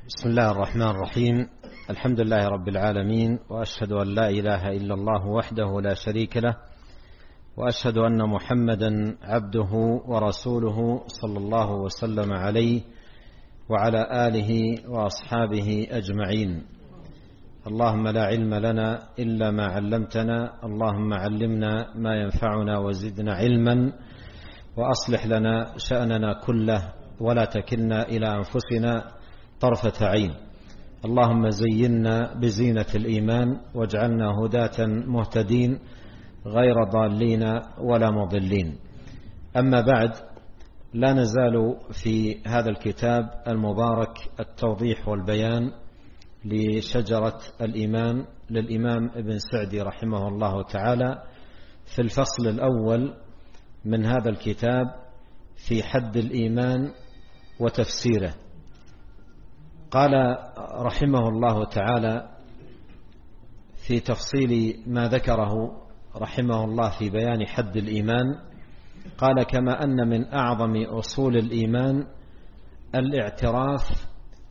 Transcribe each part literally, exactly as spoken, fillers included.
بسم الله الرحمن الرحيم. الحمد لله رب العالمين، وأشهد أن لا إله إلا الله وحده لا شريك له، وأشهد أن محمدا عبده ورسوله صلى الله وسلم عليه وعلى آله وأصحابه أجمعين. اللهم لا علم لنا إلا ما علمتنا، اللهم علمنا ما ينفعنا وزدنا علما، وأصلح لنا شأننا كله ولا تكلنا إلى أنفسنا طرفة عين. اللهم زينا بزينة الإيمان واجعلنا هداة مهتدين غير ضالين ولا مضلين. أما بعد، لا نزال في هذا الكتاب المبارك التوضيح والبيان لشجرة الإيمان للإمام ابن سعدي رحمه الله تعالى في الفصل الأول من هذا الكتاب في حد الإيمان وتفسيره. قال رحمه الله تعالى في تفصيل ما ذكره رحمه الله في بيان حد الإيمان، قال: كما أن من أعظم أصول الإيمان الاعتراف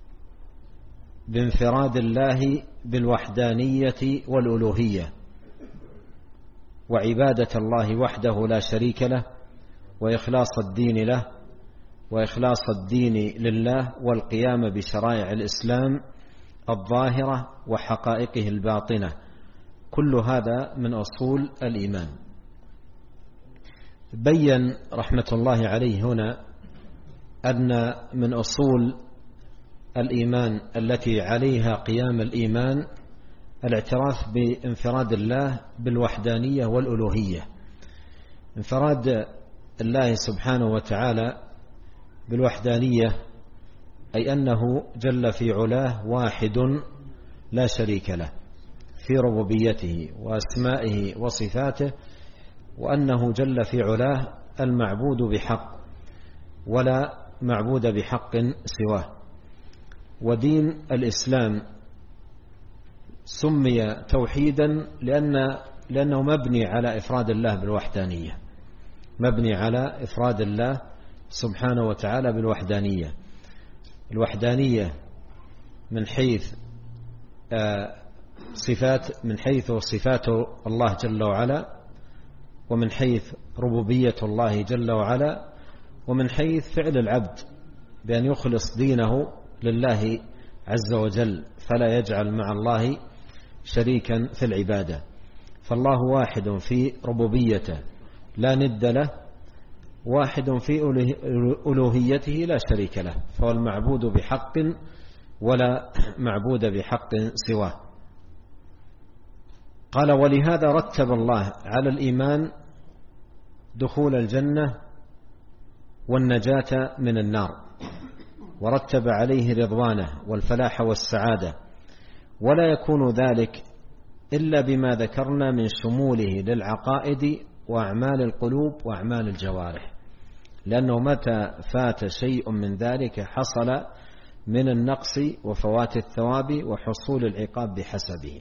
بانفراد الله بالوحدانية والألوهية، وعبادة الله وحده لا شريك له، وإخلاص الدين له وإخلاص الدين لله، والقيام بشرائع الإسلام الظاهرة وحقائقه الباطنة. كل هذا من أصول الإيمان. بين رحمة الله عليه هنا أن من أصول الإيمان التي عليها قيام الإيمان الاعتراف بانفراد الله بالوحدانية والألوهية. انفراد الله سبحانه وتعالى بالوحدانية أي أنه جل في علاه واحد لا شريك له في ربوبيته وأسمائه وصفاته، وأنه جل في علاه المعبود بحق ولا معبود بحق سواه. ودين الإسلام سمي توحيدا لأن لأنه مبني على إفراد الله بالوحدانية، مبني على إفراد الله سبحانه وتعالى بالوحدانية. الوحدانية من حيث صفات من حيث صفات الله جل وعلا، ومن حيث ربوبية الله جل وعلا، ومن حيث فعل العبد بأن يخلص دينه لله عز وجل فلا يجعل مع الله شريكا في العبادة. فالله واحد في ربوبيته لا ند له، واحد في ألوهيته لا شريك له، فهو المعبود بحق ولا معبود بحق سواه. قال: ولهذا رتب الله على الإيمان دخول الجنة والنجاة من النار، ورتب عليه رضوانه والفلاح والسعادة، ولا يكون ذلك إلا بما ذكرنا من شموله للعقائد وأعمال القلوب وأعمال الجوارح، لأنه متى فات شيء من ذلك حصل من النقص وفوات الثواب وحصول العقاب بحسبه.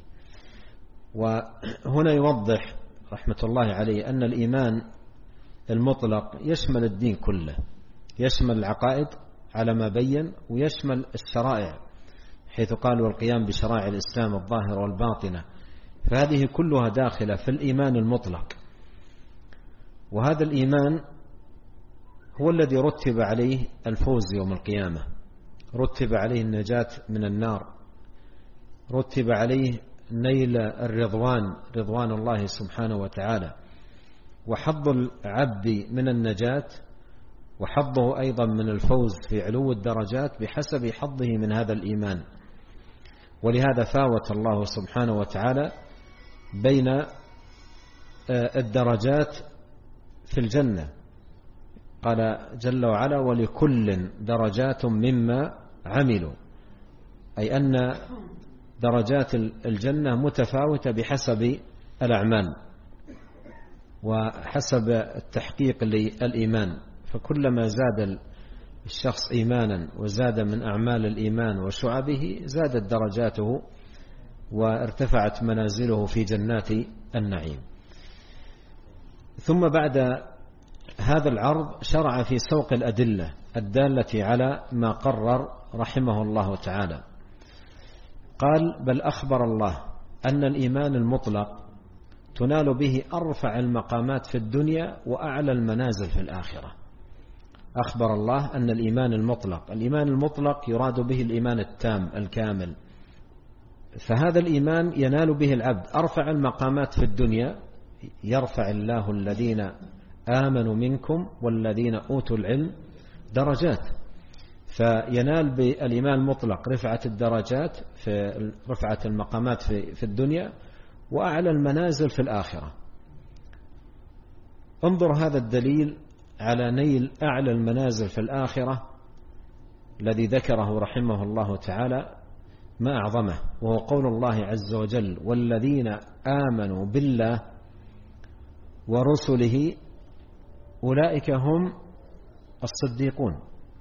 وهنا يوضح رحمة الله عليه أن الإيمان المطلق يشمل الدين كله، يشمل العقائد على ما بين، ويشمل الشرائع حيث قال: والقيام بشرائع الإسلام الظاهرة والباطنة. فهذه كلها داخلة في الإيمان المطلق. وهذا الإيمان هو الذي رتب عليه الفوز يوم القيامة، رتب عليه النجاة من النار، رتب عليه نيل الرضوان رضوان الله سبحانه وتعالى، وحظ العبد من النجاة وحظه أيضا من الفوز في علو الدرجات بحسب حظه من هذا الإيمان. ولهذا فاوت الله سبحانه وتعالى بين الدرجات في الجنة. قال جل وعلا: ولكل درجات مما عملوا، أي أن درجات الجنة متفاوتة بحسب الأعمال وحسب التحقيق للإيمان. فكلما زاد الشخص إيمانا وزاد من أعمال الإيمان وشعبه زادت درجاته وارتفعت منازله في جنات النعيم. ثم بعد هذا العرض شرع في سوق الأدلة الدالة على ما قرر رحمه الله تعالى قال: بل أخبر الله أن الإيمان المطلق تنال به أرفع المقامات في الدنيا وأعلى المنازل في الآخرة. أخبر الله أن الإيمان المطلق الإيمان المطلق يراد به الإيمان التام الكامل، فهذا الإيمان ينال به العبد أرفع المقامات في الدنيا، يرفع الله الذين آمنوا منكم والذين أوتوا العلم درجات، فينال بالإيمان المطلق رفعة الدرجات في رفعة المقامات في الدنيا وأعلى المنازل في الآخرة. انظر هذا الدليل على نيل أعلى المنازل في الآخرة الذي ذكره رحمه الله تعالى ما أعظمه، وهو قول الله عز وجل: والذين آمنوا بالله ورسله أولئك هم الصديقون.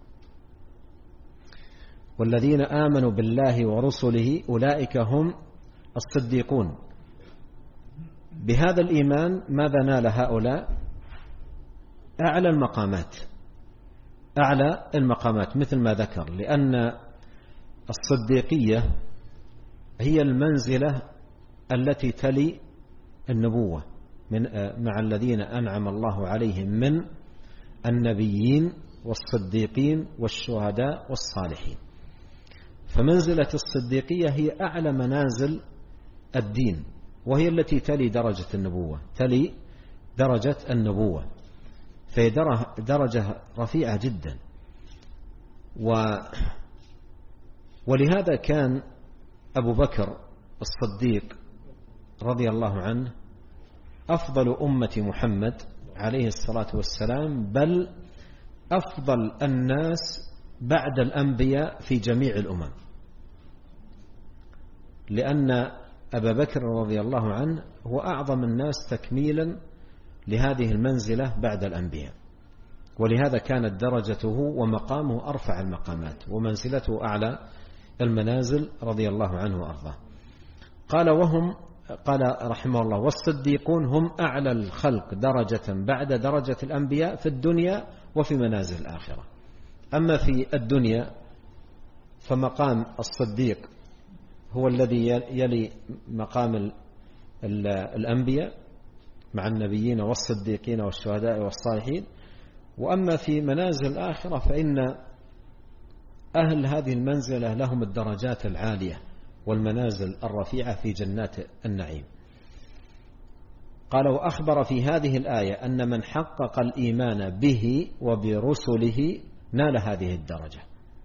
والذين آمنوا بالله ورسله أولئك هم الصديقون. بهذا الإيمان ماذا نال هؤلاء؟ أعلى المقامات أعلى المقامات مثل ما ذكر، لأن الصديقية هي المنزلة التي تلي النبوة من مع الذين أنعم الله عليهم من النبيين والصديقين والشهداء والصالحين. فمنزلة الصديقية هي أعلى منازل الدين، وهي التي تلي درجة النبوة تلي درجة النبوة فهي درجة رفيعة جدا. و ولهذا كان أبو بكر الصديق رضي الله عنه أفضل أمة محمد عليه الصلاة والسلام، بل أفضل الناس بعد الأنبياء في جميع الأمم، لأن أبا بكر رضي الله عنه هو أعظم الناس تكميلا لهذه المنزلة بعد الأنبياء، ولهذا كانت درجته ومقامه أرفع المقامات ومنزلته أعلى المنازل رضي الله عنه وأرضاه. قال وهم قال رحمه الله: والصديقون هم أعلى الخلق درجة بعد درجة الأنبياء في الدنيا وفي منازل الآخرة. أما في الدنيا فمقام الصديق هو الذي يلي مقام الأنبياء مع النبيين والصديقين والشهداء والصالحين. وأما في منازل الآخرة فإن أهل هذه المنزلة لهم الدرجات العالية والمنازل الرفيعة في جنات النعيم. قال: وأخبر في هذه الآية أن من حقق الإيمان به وبرسله نال هذه الدرجة،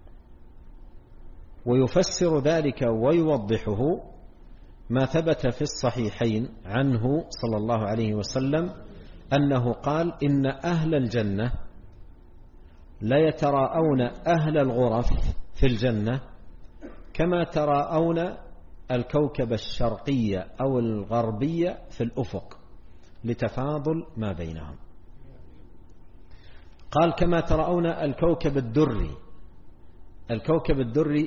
ويفسر ذلك ويوضحه ما ثبت في الصحيحين عنه صلى الله عليه وسلم أنه قال: إن أهل الجنة لا يتراءون أهل الغرف في الجنة كما تراءون الكوكب الشرقية أو الغربية في الأفق لتفاضل ما بينهم. قال: كما ترون الكوكب الدري الكوكب الدري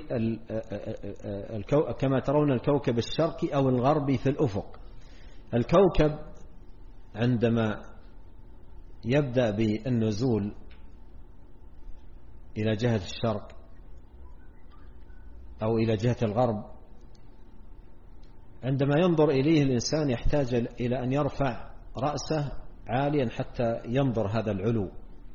كما ترون الكوكب الشرقي أو الغربي في الأفق. الكوكب عندما يبدأ بالنزول إلى جهة الشرق أو إلى جهة الغرب، عندما ينظر إليه الإنسان يحتاج إلى أن يرفع رأسه عاليا حتى ينظر هذا العلو.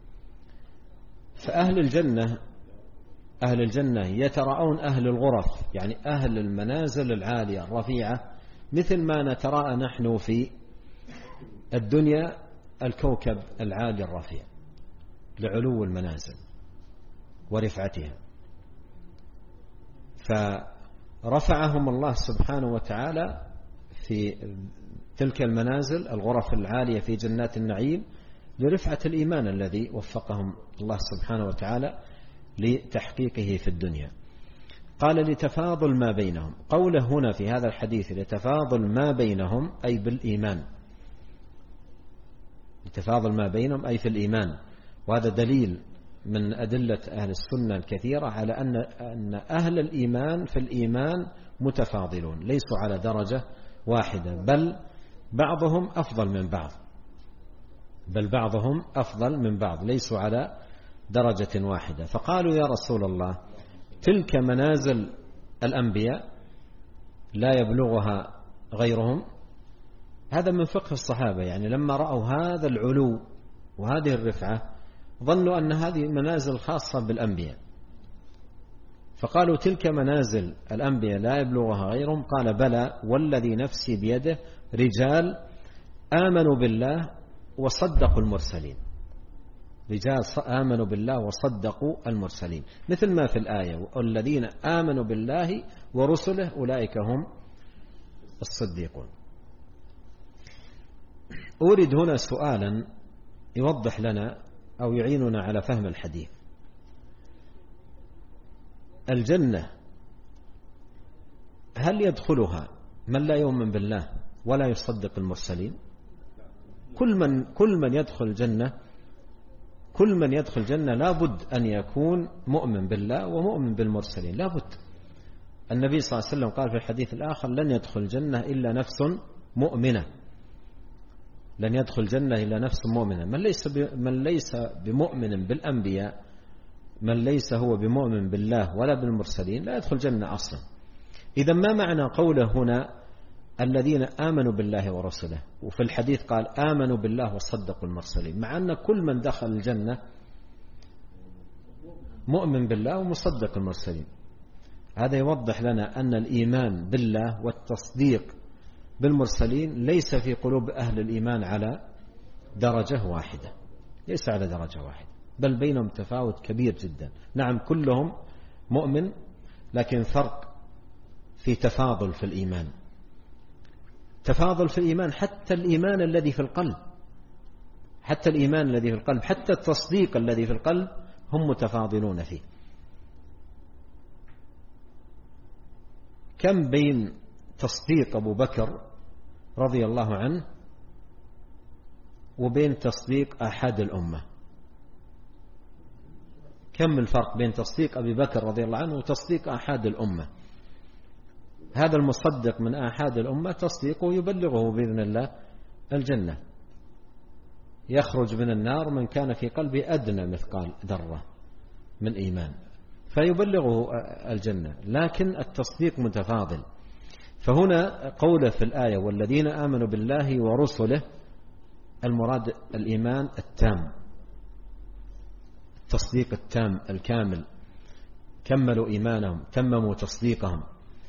فأهل الجنة أهل الجنة يتراءون أهل الغرف، يعني أهل المنازل العالية الرفيعة، مثل ما نتراءى نحن في الدنيا الكوكب العالي الرفيع لعلو المنازل ورفعتها. فرفعهم الله سبحانه وتعالى في تلك المنازل الغرف العالية في جنات النعيم لرفعة الإيمان الذي وفقهم الله سبحانه وتعالى لتحقيقه في الدنيا. قال: لتفاضل ما بينهم. قوله هنا في هذا الحديث لتفاضل ما بينهم أي بالإيمان، لتفاضل ما بينهم أي في الإيمان. وهذا دليل من أدلة أهل السنة الكثيرة على أن أن أهل الإيمان في الإيمان متفاضلون، ليسوا على درجة واحدة، بل بعضهم أفضل من بعض بل بعضهم أفضل من بعض ليسوا على درجة واحدة. فقالوا: يا رسول الله، تلك منازل الأنبياء لا يبلغها غيرهم. هذا من فقه الصحابة، يعني لما رأوا هذا العلو وهذه الرفعة ظنوا أن هذه منازل خاصة بالأنبياء، فقالوا تلك منازل الأنبياء لا يبلغها غيرهم. قال بلى والذي نفسي بيده رجال آمنوا بالله وصدقوا المرسلين، رجال آمنوا بالله وصدقوا المرسلين، مثل ما في الآية والذين آمنوا بالله ورسله أولئك هم الصديقون. أورد هنا سؤالا يوضح لنا أو يعيننا على فهم الحديث. الجنة هل يدخلها من لا يؤمن بالله ولا يصدق المرسلين؟ كل من كل من يدخل الجنة كل من يدخل الجنة لابد أن يكون مؤمن بالله ومؤمن بالمرسلين، لابد. النبي صلى الله عليه وسلم قال في الحديث الآخر لن يدخل الجنة إلا نفس مؤمنة، لن يدخل الجنة إلا نفس مؤمنة. من ليس من ليس بمؤمن بالأنبياء، من ليس هو بمؤمن بالله ولا بالمرسلين لا يدخل الجنة أصلا. إذا ما معنى قوله هنا الذين آمنوا بالله ورسله، وفي الحديث قال آمنوا بالله وصدقوا المرسلين، مع أن كل من دخل الجنة مؤمن بالله ومصدق المرسلين. هذا يوضح لنا أن الإيمان بالله والتصديق بالمرسلين ليس في قلوب أهل الإيمان على درجة واحدة، ليس على درجة واحدة، بل بينهم تفاوت كبير جدا. نعم كلهم مؤمن، لكن فرق في تفاضل في الإيمان، تفاضل في الإيمان، حتى الإيمان الذي في القلب، حتى الإيمان الذي في القلب، حتى التصديق الذي في القلب هم متفاضلون فيه. كم بين تصديق أبو بكر رضي الله عنه وبين تصديق أحد الأمة؟ كم الفرق بين تصديق أبي بكر رضي الله عنه وتصديق أحد الأمة؟ هذا المصدق من أحد الأمة تصديقه يبلغه بإذن الله الجنة، يخرج من النار من كان في قلبه أدنى مثقال ذرة من إيمان فيبلغه الجنة، لكن التصديق متفاضل. فهنا قوله في الآية والذين آمنوا بالله ورسله، المراد الإيمان التام، التصديق التام الكامل، كملوا إيمانهم تمموا تصديقهم.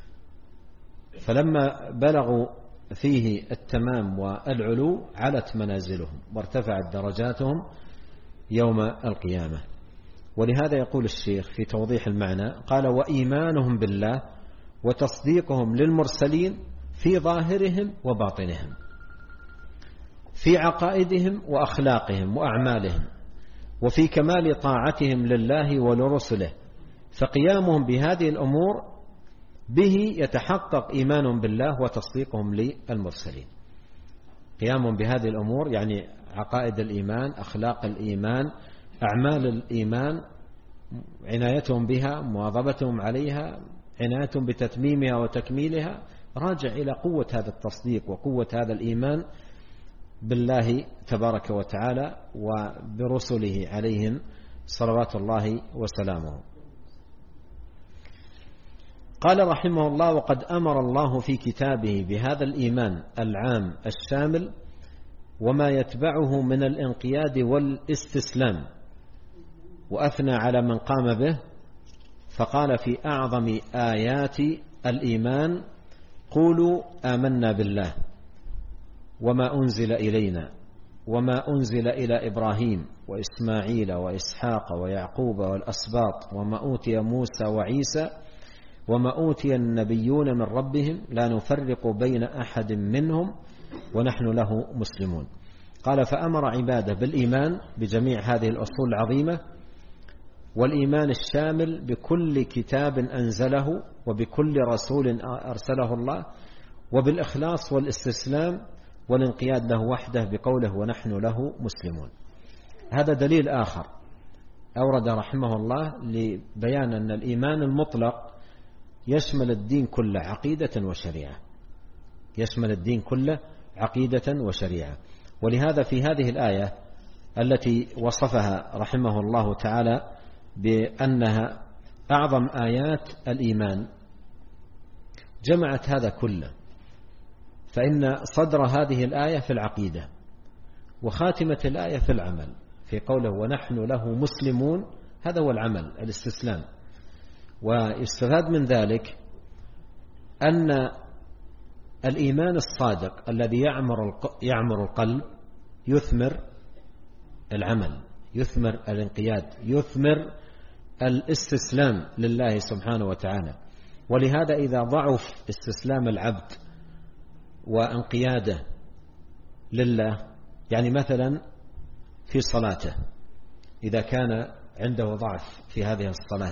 فلما بلغوا فيه التمام والعلو علت منازلهم وارتفعت درجاتهم يوم القيامة. ولهذا يقول الشيخ في توضيح المعنى قال وإيمانهم بالله وتصديقهم للمرسلين في ظاهرهم وباطنهم، في عقائدهم وأخلاقهم وأعمالهم، وفي كمال طاعتهم لله ولرسله. فقيامهم بهذه الأمور به يتحقق إيمانهم بالله وتصديقهم للمرسلين. قيامهم بهذه الأمور يعني عقائد الإيمان، أخلاق الإيمان، أعمال الإيمان، عنايتهم بها، مواظبتهم عليها، عنايتهم بتتميمها وتكميلها، راجع إلى قوة هذا التصديق وقوة هذا الإيمان بالله تبارك وتعالى وبرسله عليهم صلوات الله وسلامه. قال رحمه الله وقد أمر الله في كتابه بهذا الإيمان العام الشامل وما يتبعه من الانقياد والاستسلام، وأثنى على من قام به، فقال في أعظم آيات الإيمان قولوا آمنا بالله وما أنزل إلينا وما أنزل إلى إبراهيم وإسماعيل وإسحاق ويعقوب والأسباط وما أوتي موسى وعيسى وما أوتي النبيون من ربهم لا نفرق بين أحد منهم ونحن له مسلمون. قال فأمر عباده بالإيمان بجميع هذه الأصول العظيمة، والإيمان الشامل بكل كتاب أنزله وبكل رسول أرسله الله، وبالإخلاص والاستسلام والانقياد له وحده بقوله ونحن له مسلمون. هذا دليل آخر أورد رحمه الله لبيان أن الإيمان المطلق يشمل الدين كله عقيدة وشريعة، يشمل الدين كله عقيدة وشريعة. ولهذا في هذه الآية التي وصفها رحمه الله تعالى بأنها أعظم آيات الإيمان جمعت هذا كله، فإن صدر هذه الآية في العقيدة، وخاتمة الآية في العمل، في قوله ونحن له مسلمون، هذا هو العمل، الاستسلام. ويستفاد من ذلك أن الإيمان الصادق الذي يعمر يعمر القلب يثمر العمل، يثمر الانقياد، يثمر الاستسلام لله سبحانه وتعالى. ولهذا إذا ضعف استسلام العبد وانقياده لله، يعني مثلا في صلاته، إذا كان عنده ضعف في هذه الصلاة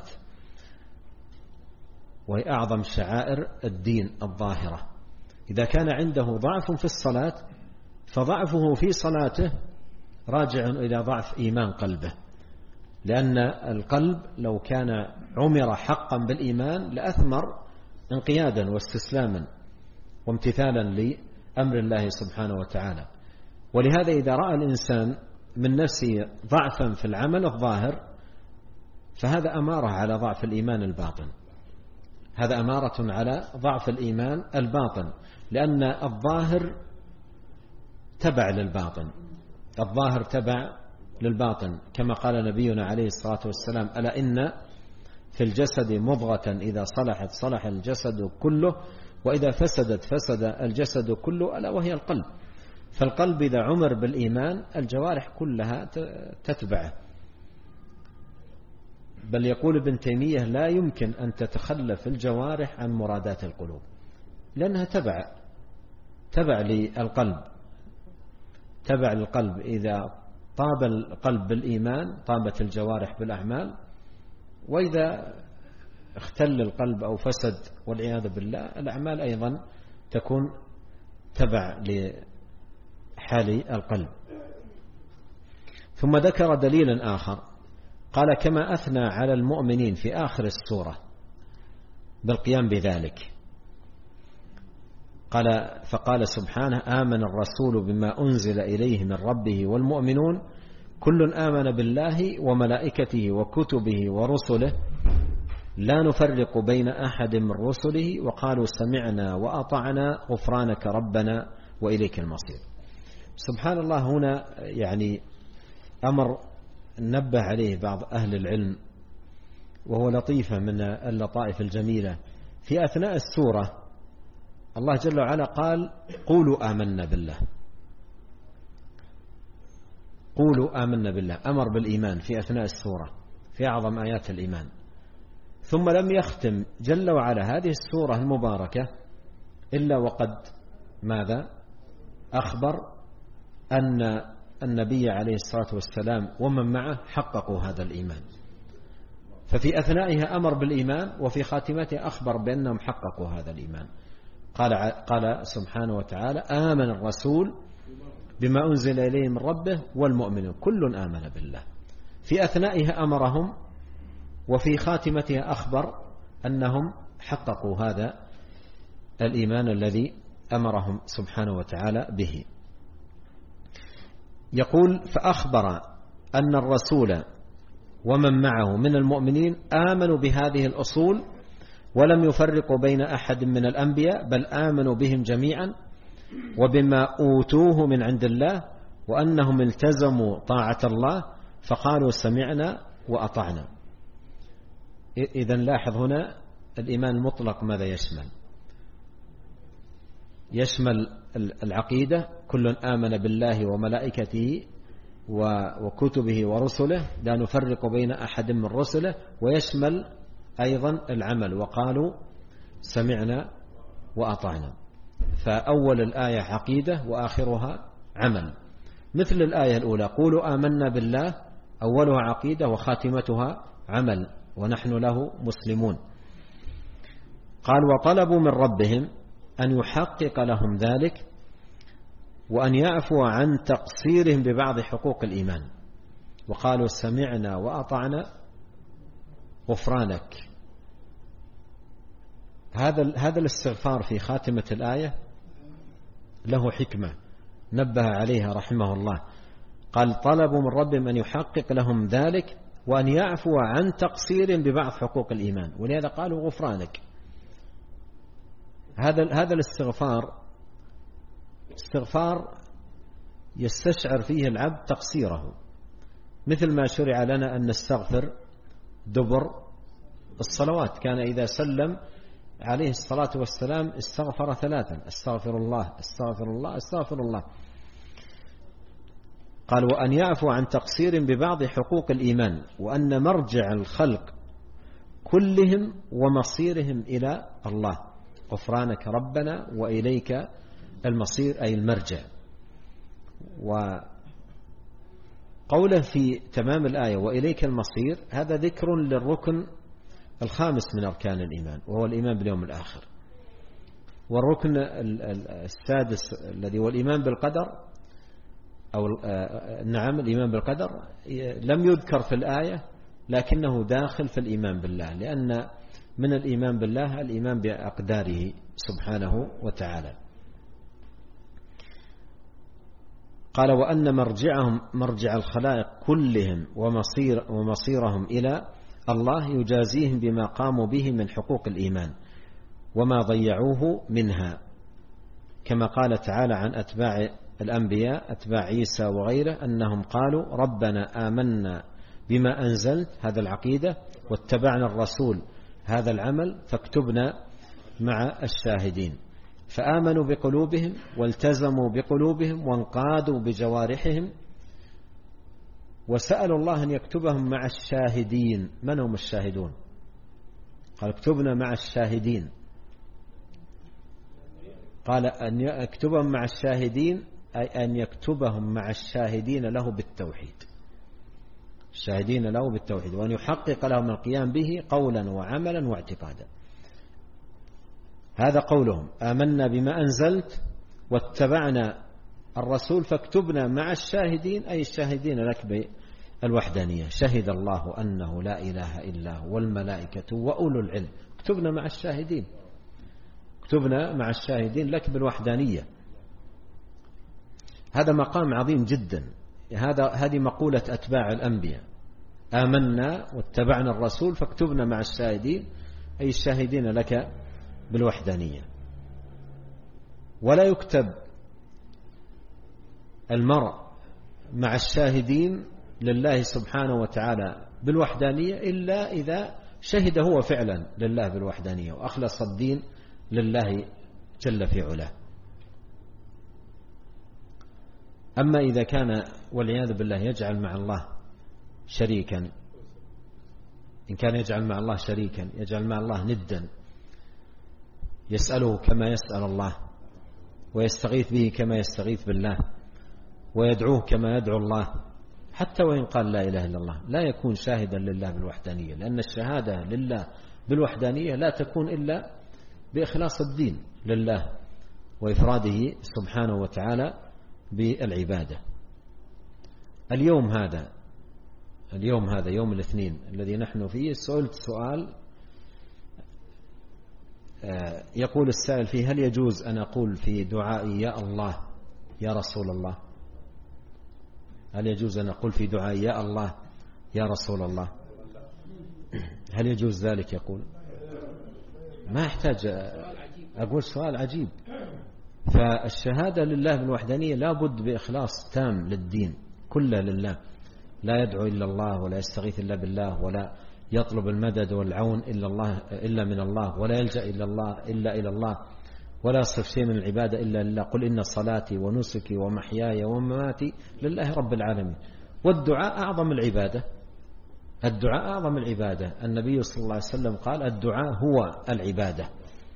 وهي أعظم شعائر الدين الظاهرة، إذا كان عنده ضعف في الصلاة فضعفه في صلاته راجع إلى ضعف إيمان قلبه، لأن القلب لو كان عمر حقا بالإيمان لأثمر انقيادا واستسلاما وامتثالا لأمر الله سبحانه وتعالى. ولهذا إذا رأى الإنسان من نفسه ضعفا في العمل الظاهر فهذا أمارة على ضعف الإيمان الباطن، هذا أمارة على ضعف الإيمان الباطن، لأن الظاهر تبع للباطن، الظاهر تبع للباطن، كما قال نبينا عليه الصلاة والسلام ألا إن في الجسد مضغة إذا صلحت صلح الجسد كله وإذا فسدت فسد الجسد كله ألا وهي القلب. فالقلب إذا عمر بالإيمان الجوارح كلها تتبعه، بل يقول ابن تيمية لا يمكن أن تتخلف الجوارح عن مرادات القلوب، لأنها تبع تبع للقلب، تبع للقلب. إذا طاب القلب بالإيمان طابت الجوارح بالأعمال، وإذا اختل القلب أو فسد والعياذ بالله الأعمال أيضا تكون تبع لحال القلب. ثم ذكر دليلا آخر، قال كما أثنى على المؤمنين في آخر السورة بالقيام بذلك، قال فقال سبحانه آمن الرسول بما أنزل إليه من ربه والمؤمنون كل آمن بالله وملائكته وكتبه ورسله لا نفرق بين أحد من رسله وقالوا سمعنا وأطعنا غفرانك ربنا وإليك المصير. سبحان الله، هنا يعني أمر نبه عليه بعض أهل العلم وهو لطيفة من اللطائف الجميلة. في أثناء السورة الله جل وعلا قال قولوا آمنا بالله، قولوا آمنا بالله، أمر بالإيمان في أثناء السورة في أعظم آيات الإيمان. ثم لم يختم جل وعلا هذه السورة المباركة إلا وقد ماذا أخبر أن النبي عليه الصلاة والسلام ومن معه حققوا هذا الإيمان. ففي أثنائها أمر بالإيمان وفي خاتمتها أخبر بأنهم حققوا هذا الإيمان. قال قال سبحانه وتعالى آمن الرسول بما أنزل إليه من ربه والمؤمنون كل آمن بالله. في أثنائها أمرهم وفي خاتمتها أخبر أنهم حققوا هذا الإيمان الذي أمرهم سبحانه وتعالى به. يقول فأخبر أن الرسول ومن معه من المؤمنين آمنوا بهذه الأصول ولم يفرقوا بين أحد من الأنبياء بل آمنوا بهم جميعا وبما أوتوه من عند الله وأنهم التزموا طاعة الله فقالوا سمعنا وأطعنا. إذن لاحظ هنا الإيمان المطلق ماذا يشمل؟ يشمل العقيدة كل آمن بالله وملائكته وكتبه ورسله لا نفرق بين أحد من رسله، ويشمل أيضا العمل وقالوا سمعنا وأطعنا. فأول الآية عقيدة وآخرها عمل، مثل الآية الأولى قولوا آمنا بالله أولها عقيدة وخاتمتها عمل ونحن له مسلمون. قال وطلبوا من ربهم أن يحقق لهم ذلك وأن يعفو عن تقصيرهم ببعض حقوق الإيمان وقالوا سمعنا وأطعنا غفرانك. هذا هذا الاستغفار في خاتمة الآية له حكمة نبه عليها رحمه الله. قال طلبوا من ربهم أن يحقق لهم ذلك وأن يعفو عن تقصير ببعض حقوق الإيمان، ولهذا قالوا غفرانك. هذا هذا الاستغفار استغفار يستشعر فيه العبد تقصيره، مثل ما شرع لنا أن نستغفر دبر الصلوات. كان إذا سلم عليه الصلاة والسلام استغفر ثلاثا: استغفر الله استغفر الله استغفر الله. قال: وأن يعفو عن تقصير ببعض حقوق الإيمان، وأن مرجع الخلق كلهم ومصيرهم إلى الله. غفرانك ربنا وإليك المصير، أي المرجع. وقوله في تمام الآية وإليك المصير، هذا ذكر للركن الخامس من أركان الإيمان، وهو الإيمان باليوم الآخر. والركن السادس الذي هو الإيمان بالقدر، أو نعم الإيمان بالقدر، لم يذكر في الآية لكنه داخل في الإيمان بالله، لأن من الإيمان بالله الإيمان بأقداره سبحانه وتعالى. قال: وأن مرجعهم مرجع الخلائق كلهم ومصير ومصيرهم إلى الله، يجازيهم بما قاموا به من حقوق الإيمان وما ضيعوه منها، كما قال تعالى عن أتباع الأنبياء أتباع عيسى وغيره أنهم قالوا: ربنا آمنا بما أنزلت، هذا العقيدة، واتبعنا الرسول، هذا العمل، فاكتبنا مع الشاهدين. فآمنوا بقلوبهم والتزموا بقلوبهم وانقادوا بجوارحهم، وسألوا الله أن يكتبهم مع الشاهدين. من هم الشاهدون؟ قال: اكتبنا مع الشاهدين. قال: أن يكتبهم مع الشاهدين، أي أن يكتبهم مع الشاهدين له بالتوحيد، الشاهدين له بالتوحيد، وأن يحقق لهم القيام به قولا وعملا واعتقادا. هذا قولهم: آمنا بما أنزلت واتبعنا الرسول فاكتبنا مع الشاهدين، أي الشاهدين لك بالوحدانية. شهد الله أنه لا إله إلا هو والملائكة وأولو العلم. اكتبنا مع الشاهدين، اكتبنا مع الشاهدين لك بالوحدانية. هذا مقام عظيم جدا. هذا هذه مقولة أتباع الأنبياء: آمنا واتبعنا الرسول فاكتبنا مع الشاهدين، أي الشاهدين لك بالوحدانية. ولا يكتب المرء مع الشاهدين لله سبحانه وتعالى بالوحدانية إلا إذا شهد هو فعلا لله بالوحدانية وأخلص الدين لله جل في علاه. أما إذا كان والعياذ بالله يجعل مع الله شريكا، إن كان يجعل مع الله شريكا، يجعل مع الله ندا، يسأله كما يسأل الله، ويستغيث به كما يستغيث بالله، ويدعوه كما يدعو الله، حتى وإن قال لا إله إلا الله، لا يكون شاهدا لله بالوحدانية، لأن الشهادة لله بالوحدانية لا تكون إلا بإخلاص الدين لله وإفراده سبحانه وتعالى بالعبادة. اليوم هذا اليوم هذا يوم الاثنين الذي نحن فيه، سئلت سؤال يقول السائل فيه: هل يجوز أن أقول في دعائي يا الله يا رسول الله؟ هل يجوز أن أقول في دعائي يا الله يا رسول الله؟ هل يجوز ذلك؟ يقول ما يحتاج أقول سؤال عجيب. فالشهادة لله بالوحدانية لا بد بإخلاص تام للدين كله لله، لا يدعو إلا الله، ولا يستغيث إلا بالله، ولا يطلب المدد والعون إلا الله إلا من الله، ولا يلجأ إلا الله إلا إلى الله، ولا يصرف شيء من العبادة إلا لله. قل إن صلاتي ونسكي ومحياي ومماتي لله رب العالمين. والدعاء أعظم العبادة، الدعاء أعظم العبادة. النبي صلى الله عليه وسلم قال: الدعاء هو العبادة.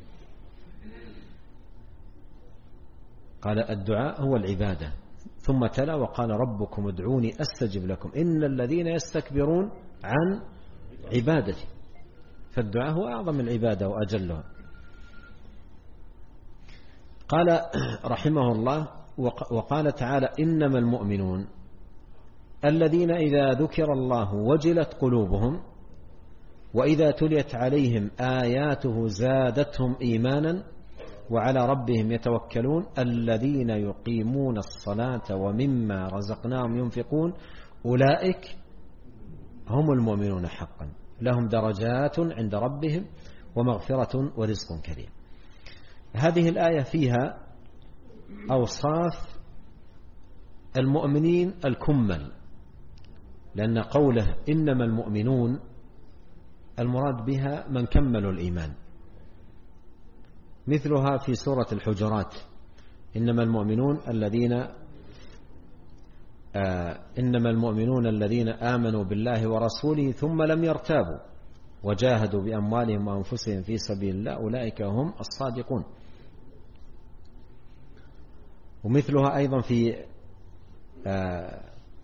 قال: الدعاء هو العبادة. ثم تلا وقال: ربكم ادعوني أستجب لكم إن الذين يستكبرون عن عبادتي. فالدعاء هو أعظم العبادة وأجلها. قال رحمه الله: وقال تعالى: إنما المؤمنون الذين إذا ذكر الله وجلت قلوبهم وإذا تليت عليهم آياته زادتهم إيمانا وعلى ربهم يتوكلون الذين يقيمون الصلاة ومما رزقناهم ينفقون أولئك هم المؤمنون حقا لهم درجات عند ربهم ومغفرة ورزق كريم. هذه الآية فيها أوصاف المؤمنين الكمل، لأن قوله إنما المؤمنون المراد بها من كملوا الإيمان، مثلها في سورة الحجرات إنما المؤمنون الذين آه إنما المؤمنون الذين آمنوا بالله ورسوله ثم لم يرتابوا وجاهدوا بأموالهم وأنفسهم في سبيل الله أولئك هم الصادقون. ومثلها أيضا في آه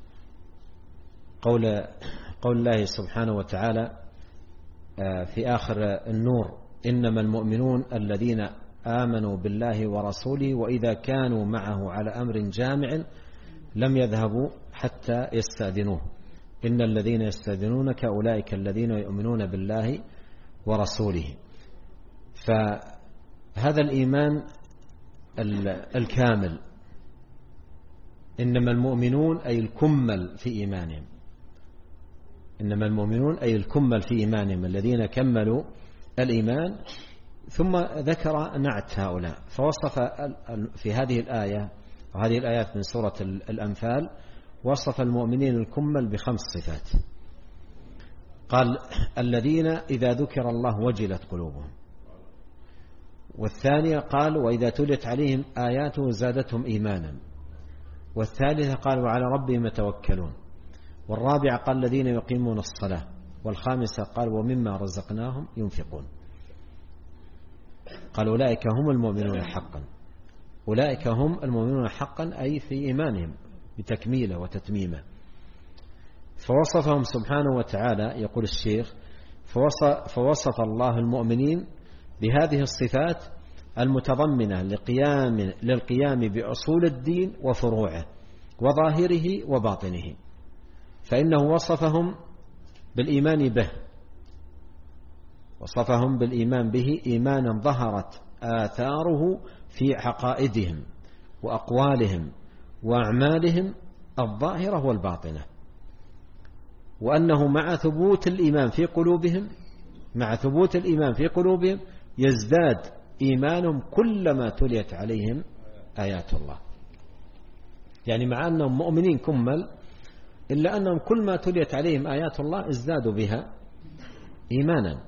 قول قول الله سبحانه وتعالى آه في آخر النور إنما المؤمنون الذين آمنوا بالله ورسوله وإذا كانوا معه على أمر جامع لم يذهبوا حتى يستأذنوه إن الذين يستأذنونك أولئك الذين يؤمنون بالله ورسوله. فهذا الإيمان الكامل، إنما المؤمنون أي الكمل في إيمانهم، إنما المؤمنون أي الكمل في إيمانهم الذين كملوا الإيمان. ثم ذكر نعت هؤلاء فوصف في هذه الآية وهذه الآيات من سورة الأنفال وصف المؤمنين الكمل بخمس صفات. قال الذين إذا ذكر الله وجلت قلوبهم، والثانية قال وإذا تليت عليهم آياته زادتهم إيمانا، والثالثة قال وعلى ربهم يتوكلون، والرابعة قال الذين يقيمون الصلاة، والخامسة قال ومما رزقناهم ينفقون. قال أولئك هم المؤمنون حقا، أولئك هم المؤمنون حقا أي في إيمانهم بتكميله وتتميمه. فوصفهم سبحانه وتعالى يقول الشيخ فوصف, فوصف الله المؤمنين بهذه الصفات المتضمنة لقيام للقيام بأصول الدين وفروعه وظاهره وباطنه، فإنه وصفهم بالإيمان به، وصفهم بالإيمان به إيمانا ظهرت آثاره في عقائدهم وأقوالهم وأعمالهم الظاهرة والباطنة، وأنه مع ثبوت الإيمان في قلوبهم مع ثبوت الإيمان في قلوبهم يزداد إيمانهم كلما تليت عليهم آيات الله. يعني مع أنهم مؤمنين كمل إلا أنهم كل ما تليت عليهم آيات الله ازدادوا بها إيمانا،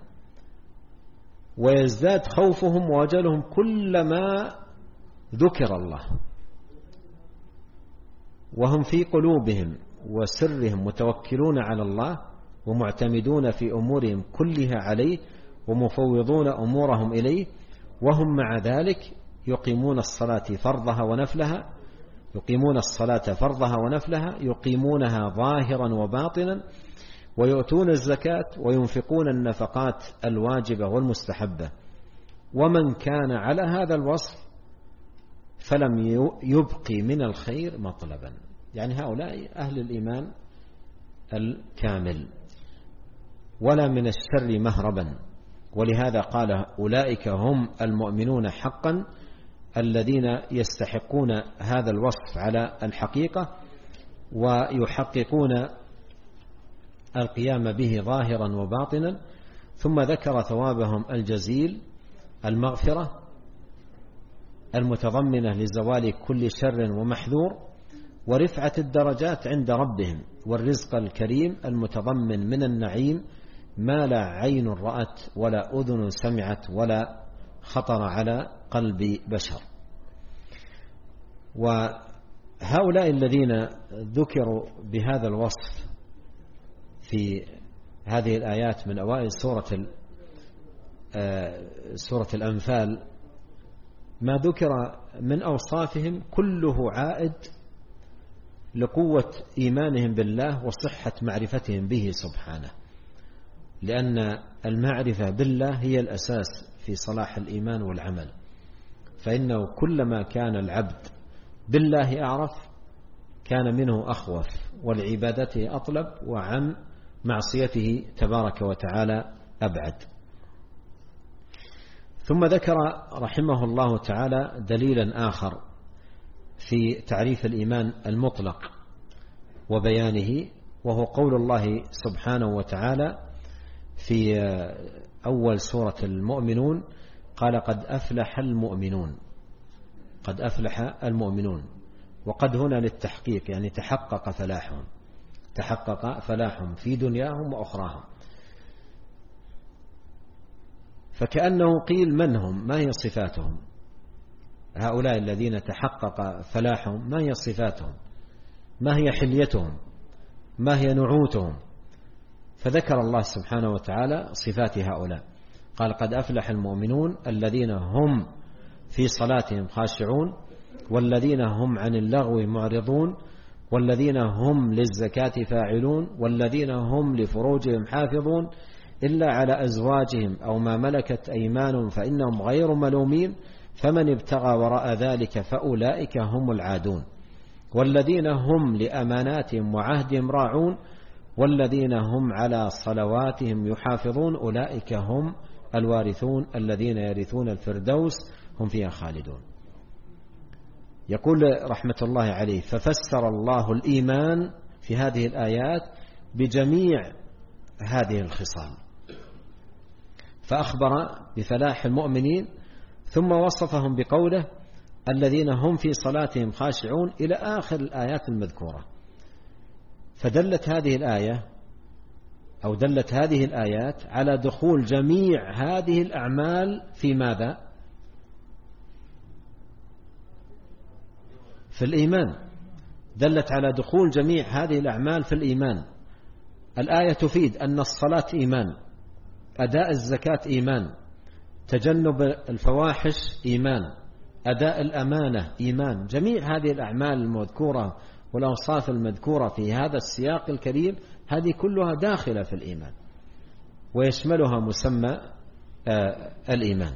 ويزداد خوفهم ووجلهم كلما ذكر الله، وهم في قلوبهم وسرهم متوكلون على الله ومعتمدون في أمورهم كلها عليه ومفوضون أمورهم إليه، وهم مع ذلك يقيمون الصلاة فرضها ونفلها يقيمون الصلاة فرضها ونفلها يقيمونها ظاهرا وباطنا، ويؤتون الزكاة وينفقون النفقات الواجبة والمستحبة. ومن كان على هذا الوصف فلم يبقي من الخير مطلبا، يعني هؤلاء أهل الإيمان الكامل، ولا من الشر مهربا. ولهذا قال أولئك هم المؤمنون حقا الذين يستحقون هذا الوصف على الحقيقة ويحققون القيام به ظاهرا وباطنا. ثم ذكر ثوابهم الجزيل المغفرة المتضمنة لزوال كل شر ومحذور، ورفعة الدرجات عند ربهم، والرزق الكريم المتضمن من النعيم ما لا عين رأت ولا أذن سمعت ولا خطر على قلب بشر. وهؤلاء الذين ذكروا بهذا الوصف في هذه الآيات من أوائل سورة سورة الأنفال، ما ذكر من أوصافهم كله عائد لقوة إيمانهم بالله وصحة معرفتهم به سبحانه، لأن المعرفة بالله هي الأساس في صلاح الإيمان والعمل، فإنه كلما كان العبد بالله أعرف كان منه أخوف ولعبادته أطلب وعن معصيته تبارك وتعالى أبعد. ثم ذكر رحمه الله تعالى دليلا آخر في تعريف الإيمان المطلق وبيانه، وهو قول الله سبحانه وتعالى في أول سورة المؤمنون قال قد أفلح المؤمنون، قد أفلح المؤمنون، وقد هنا للتحقيق يعني تحقق فلاحهم، تحقق فلاحهم في دنياهم وأخراهم. فكأنه قيل من هم، ما هي صفاتهم هؤلاء الذين تحقق فلاحهم، ما هي صفاتهم، ما هي حليتهم، ما هي نعوتهم. فذكر الله سبحانه وتعالى صفات هؤلاء قال قد أفلح المؤمنون الذين هم في صلاتهم خاشعون والذين هم عن اللغو معرضون والذين هم للزكاة فاعلون والذين هم لفروجهم حافظون إلا على أزواجهم أو ما ملكت أيمانهم فإنهم غير ملومين فمن ابتغى وراء ذلك فأولئك هم العادون والذين هم لأماناتهم وعهدهم راعون والذين هم على صلواتهم يحافظون أولئك هم الوارثون الذين يرثون الفردوس هم فيها خالدون. يقول رحمة الله عليه ففسر الله الإيمان في هذه الآيات بجميع هذه الخصال، فأخبر بفلاح المؤمنين ثم وصفهم بقوله الذين هم في صلاتهم خاشعون إلى آخر الآيات المذكورة. فدلت هذه الآية أو دلت هذه الآيات على دخول جميع هذه الأعمال في ماذا؟ في الإيمان. دلت على دخول جميع هذه الأعمال في الإيمان. الآية تفيد أن الصلاة إيمان، أداء الزكاة إيمان، تجنب الفواحش إيمان، أداء الأمانة إيمان. جميع هذه الأعمال المذكورة والأوصاف المذكورة في هذا السياق الكريم هذه كلها داخلة في الإيمان ويشملها مسمى آه الإيمان.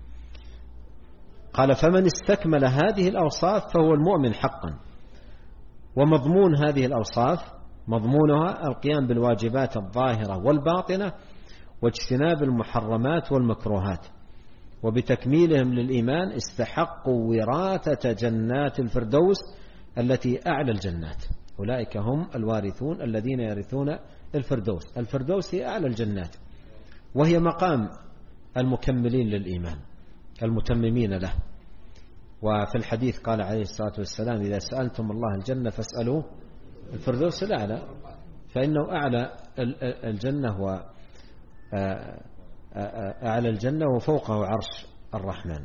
قال فمن استكمل هذه الأوصاف فهو المؤمن حقا. ومضمون هذه الأوصاف مضمونها القيام بالواجبات الظاهرة والباطنة واجتناب المحرمات والمكروهات، وبتكميلهم للإيمان استحقوا وراثة جنات الفردوس التي أعلى الجنات. أولئك هم الوارثون الذين يرثون الفردوس. الفردوس هي أعلى الجنات وهي مقام المكملين للإيمان المتممين له. وفي الحديث قال عليه الصلاة والسلام إذا سألتم الله الجنة فاسألوه الفردوس الأعلى، فإنه أعلى الجنة هو أعلى الجنة وفوقه عرش الرحمن.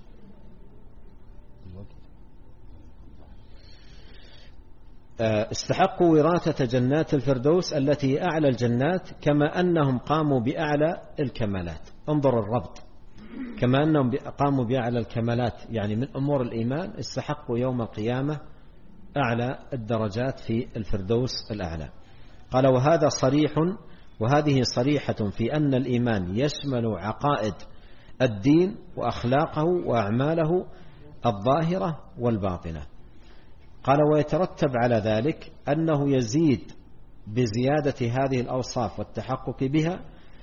استحقوا وراثة جنات الفردوس التي أعلى الجنات كما أنهم قاموا بأعلى الكمالات. انظر الربط، كما أنهم قاموا بأعلى الكمالات يعني من أمور الإيمان استحقوا يوم القيامة أعلى الدرجات في الفردوس الأعلى. قال وهذا صريح وهذه صريحة في أن الإيمان يشمل عقائد الدين وأخلاقه وأعماله الظاهرة والباطنة. قال ويترتب على ذلك أنه يزيد بزيادة هذه الأوصاف والتحقق بها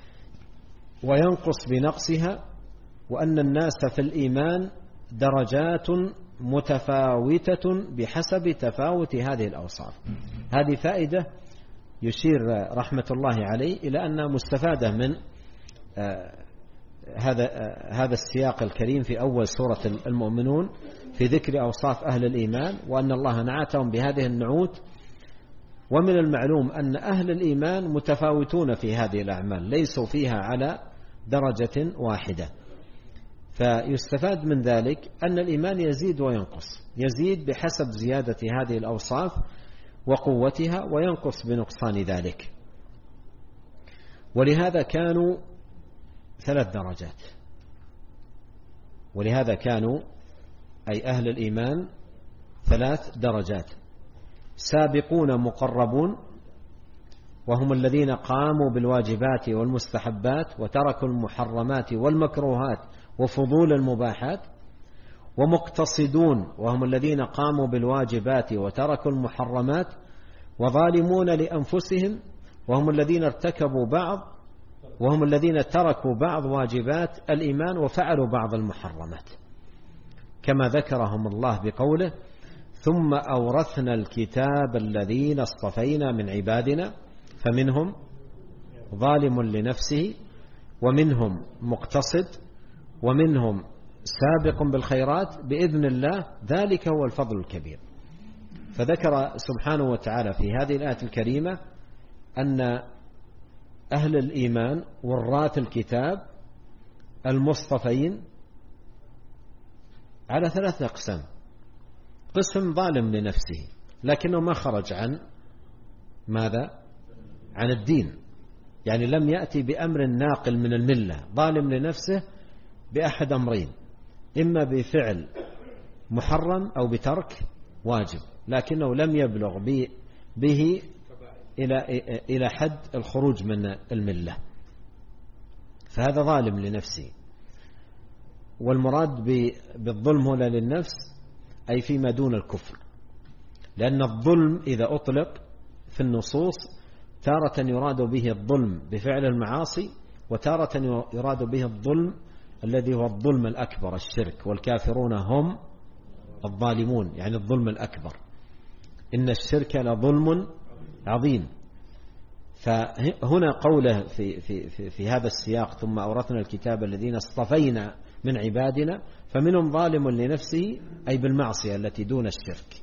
وينقص بنقصها، وأن الناس في الإيمان درجات متفاوتة بحسب تفاوت هذه الأوصاف. هذه فائدة يشير رحمة الله عليه إلى أنها مستفادة من هذا هذا السياق الكريم في أول سورة المؤمنون في ذكر أوصاف أهل الإيمان وأن الله نعتهم بهذه النعوت. ومن المعلوم أن أهل الإيمان متفاوتون في هذه الأعمال ليسوا فيها على درجة واحدة. فيستفاد من ذلك أن الإيمان يزيد وينقص، يزيد بحسب زيادة هذه الأوصاف وقوتها وينقص بنقصان ذلك. ولهذا كانوا ثلاث درجات، ولهذا كانوا أي أهل الإيمان ثلاث درجات: سابقون مقربون وهم الذين قاموا بالواجبات والمستحبات وتركوا المحرمات والمكروهات وفضول المباحات، ومقتصدون وهم الذين قاموا بالواجبات وتركوا المحرمات، وظالمون لأنفسهم وهم الذين ارتكبوا بعض وهم الذين تركوا بعض واجبات الإيمان وفعلوا بعض المحرمات، كما ذكرهم الله بقوله: ثم أورثنا الكتاب الذين اصطفينا من عبادنا فمنهم ظالم لنفسه ومنهم مقتصد ومنهم سابق بالخيرات بإذن الله، ذلك هو الفضل الكبير. فذكر سبحانه وتعالى في هذه الآية الكريمة أن أهل الإيمان وراث الكتاب المصطفين على ثلاثة أقسام. قسم ظالم لنفسه لكنه ما خرج عن ماذا؟ عن الدين، يعني لم يأتي بأمر ناقل من الملة. ظالم لنفسه بأحد أمرين: إما بفعل محرم أو بترك واجب، لكنه لم يبلغ به إلى إلى حد الخروج من الملة، فهذا ظالم لنفسه. والمراد بالظلم هنا للنفس أي فيما دون الكفر، لأن الظلم إذا أطلق في النصوص تارة يراد به الظلم بفعل المعاصي، وتارة يراد به الظلم الذي هو الظلم الأكبر الشرك، والكافرون هم الظالمون، يعني الظلم الأكبر. إن الشرك لظلم عظيم. فهنا قوله في, في, في, في هذا السياق: ثم أورثنا الكتاب الذين اصطفينا من عبادنا فمنهم ظالم لنفسه، أي بالمعصية التي دون الشرك،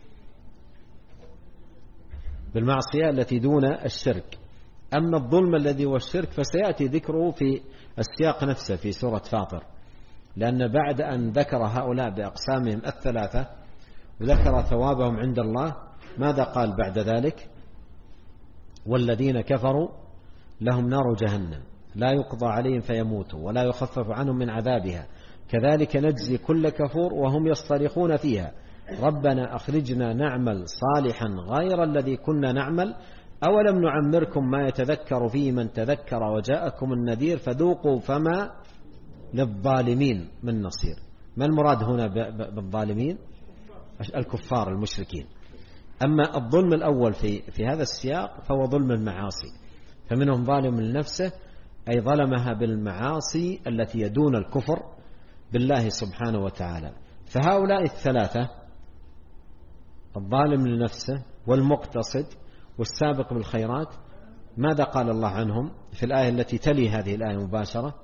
بالمعصية التي دون الشرك. أما الظلم الذي هو الشرك فسيأتي ذكره في السياق نفسه في سورة فاطر، لأن بعد أن ذكر هؤلاء بأقسامهم الثلاثة وذكر ثوابهم عند الله، ماذا قال بعد ذلك؟ والذين كفروا لهم نار جهنم لا يقضى عليهم فيموتوا ولا يخفف عنهم من عذابها كذلك نجزي كل كفور وهم يصطرخون فيها ربنا أخرجنا نعمل صالحا غير الذي كنا نعمل أولم نعمركم ما يتذكر فيه من تذكر وجاءكم النذير فذوقوا فما للظالمين من نصير. ما المراد هنا بالظالمين؟ الكفار المشركين. أما الظلم الأول في, في هذا السياق فهو ظلم المعاصي، فمنهم ظالم لنفسه أي ظلمها بالمعاصي التي يدون الكفر بالله سبحانه وتعالى. فهؤلاء الثلاثة الظالم لنفسه والمقتصد والسابق بالخيرات ماذا قال الله عنهم في الآية التي تلي هذه الآية مباشرة؟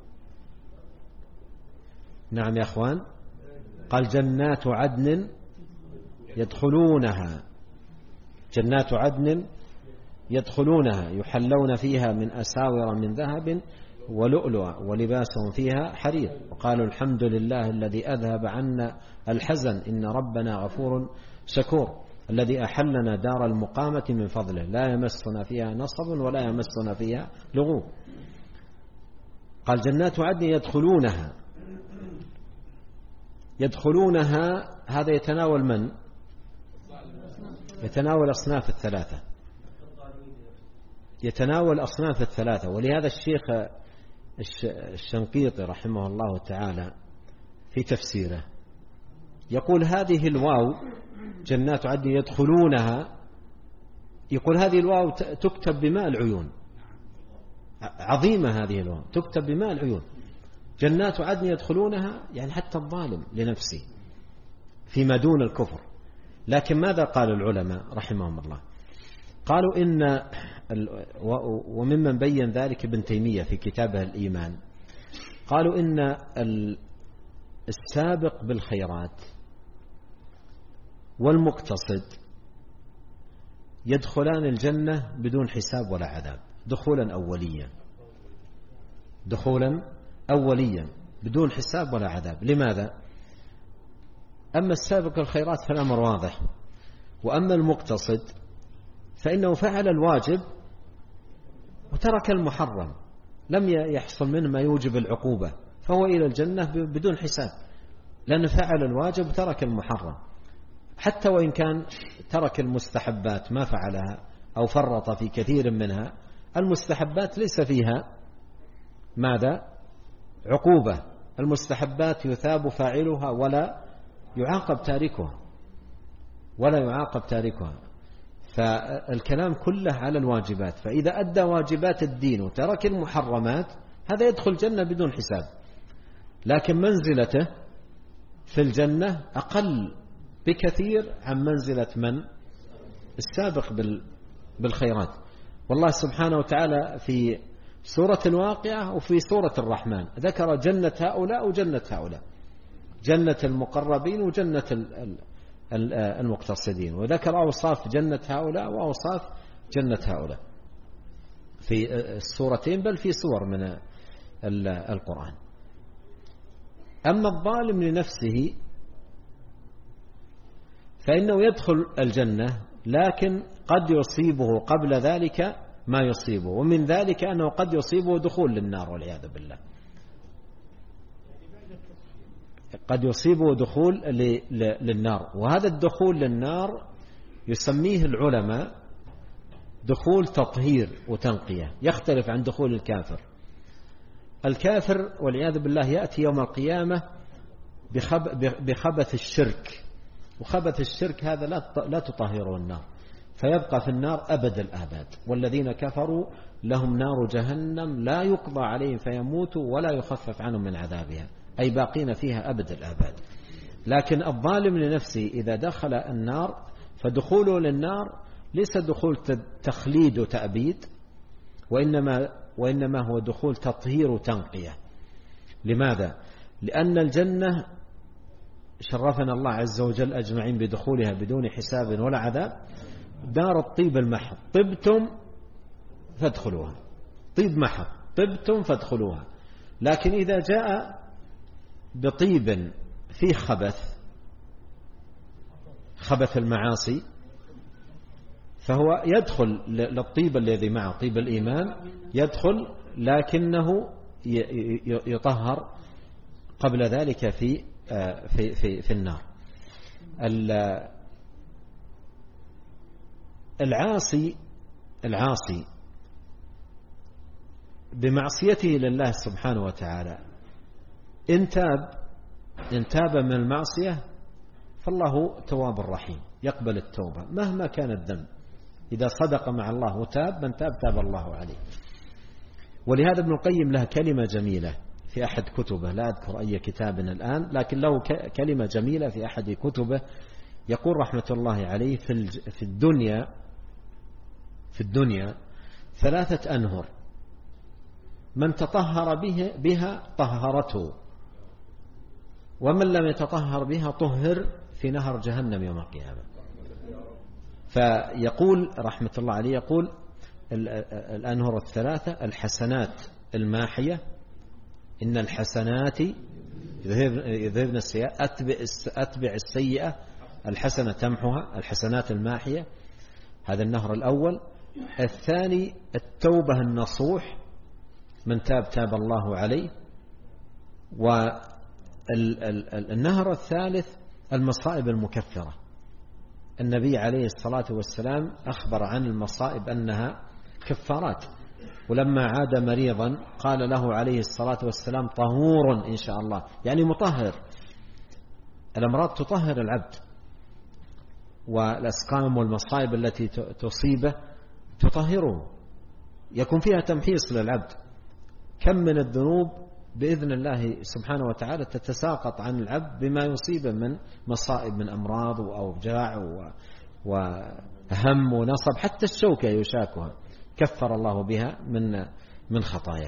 نعم يا أخوان، قال جنات عدن يدخلونها جنات عدن يدخلونها يحلون فيها من أساور من ذهب ولؤلؤا ولباسهم فيها حرير وقالوا الحمد لله الذي أذهب عنا الحزن إن ربنا غفور شكور الذي أحلنا دار المقامة من فضله لا يمسنا فيها نصب ولا يمسنا فيها لغوب. قال جنات عدن يدخلونها يدخلونها هذا يتناول من؟ يتناول أصناف الثلاثة يتناول أصناف الثلاثة ولهذا الشيخ الشنقيطي رحمه الله تعالى في تفسيره يقول هذه الواو جنات عدن يدخلونها، يقول هذه الواو تكتب بماء العيون، عظيمة هذه الواو تكتب بماء العيون. جنات عدن يدخلونها يعني حتى الظالم لنفسه فيما دون الكفر. لكن ماذا قال العلماء رحمهم الله؟ قالوا إن وممن بين ذلك ابن تيمية في كتابه الإيمان، قالوا إن السابق بالخيرات والمقتصد يدخلان الجنة بدون حساب ولا عذاب دخولا أوليا دخولا أوليا بدون حساب ولا عذاب. لماذا؟ أما السابق الخيرات فالأمر واضح، وأما المقتصد فإنه فعل الواجب وترك المحرم لم يحصل منه ما يوجب العقوبة فهو إلى الجنة بدون حساب، لأنه فعل الواجب وترك المحرم. حتى وإن كان ترك المستحبات ما فعلها أو فرط في كثير منها، المستحبات ليس فيها ماذا؟ عقوبة. المستحبات يثاب فاعلها ولا يعاقب تاركها ولا يعاقب تاركها. فالكلام كله على الواجبات، فإذا أدى واجبات الدين وترك المحرمات هذا يدخل الجنة بدون حساب، لكن منزلته في الجنة أقل بكثير عن منزلة من السابق بالخيرات. والله سبحانه وتعالى في سورة الواقعة وفي سورة الرحمن ذكر جنة هؤلاء وجنة هؤلاء، جنة المقربين وجنة المقتصدين، وذكر أوصاف جنة هؤلاء وأوصاف جنة هؤلاء في السورتين بل في سور من القرآن. أما الظالم لنفسه فإنه يدخل الجنة، لكن قد يصيبه قبل ذلك ما يصيبه، ومن ذلك أنه قد يصيبه دخول للنار والعياذ بالله، قد يصيبه دخول للنار. وهذا الدخول للنار يسميه العلماء دخول تطهير وتنقية، يختلف عن دخول الكافر. الكافر والعياذ بالله يأتي يوم القيامة بخبث الشرك، وخبث الشرك هذا لا تطهره النار، فيبقى في النار أبد الآباد. والذين كفروا لهم نار جهنم لا يقضى عليهم فيموتوا ولا يخفف عنهم من عذابها، أي باقين فيها أبد الآباد. لكن الظالم لنفسه إذا دخل النار فدخوله للنار ليس دخول تخليد وتأبيد، وإنما, وإنما هو دخول تطهير وتنقية. لماذا؟ لأن الجنة شرفنا الله عز وجل أجمعين بدخولها بدون حساب ولا عذاب، دار الطيب المحض، طبتم فادخلوها، طيب محض، طبتم فادخلوها. لكن إذا جاء بطيب فيه خبث، خبث المعاصي، فهو يدخل للطيب الذي معه طيب الإيمان، يدخل لكنه يطهر قبل ذلك في في في في النار. العاصي العاصي بمعصيته لله سبحانه وتعالى إن تاب إن تاب من المعصية فالله تواب رحيم، يقبل التوبة مهما كان الذنب. إذا صدق مع الله وتاب، من تاب تاب الله عليه. ولهذا ابن القيم له كلمة جميلة في أحد كتبه، لا أذكر أي كتاب الآن، لكن له كلمة جميلة في أحد كتبه، يقول رحمة الله عليه: في الدنيا في الدنيا ثلاثة أنهر، من تطهر به بها طهرته، ومن لم يتطهر بها طهر في نهر جهنم يوم القيامة. فيقول رحمة الله عليه، يقول الأنهر الثلاثة: الحسنات الماحية، إن الحسنات يذهبن السيئات، أتبع السيئة الحسنة تمحها، الحسنات الماحية، هذا النهر الأول. الثاني التوبة النصوح، من تاب تاب الله عليه. والنهر الثالث المصائب المكفرة، النبي عليه الصلاة والسلام أخبر عن المصائب أنها كفارات، ولما عاد مريضا قال له عليه الصلاة والسلام: طهور إن شاء الله، يعني مطهر. الأمراض تطهر العبد، والأسقام والمصائب التي تصيبه تطهره، يكون فيها تمحيص للعبد. كم من الذنوب بإذن الله سبحانه وتعالى تتساقط عن العبد بما يصيبه من مصائب، من أمراض وأوجاع وهم ونصب، حتى الشوكة يشاكها كفر الله بها من من خطاياه.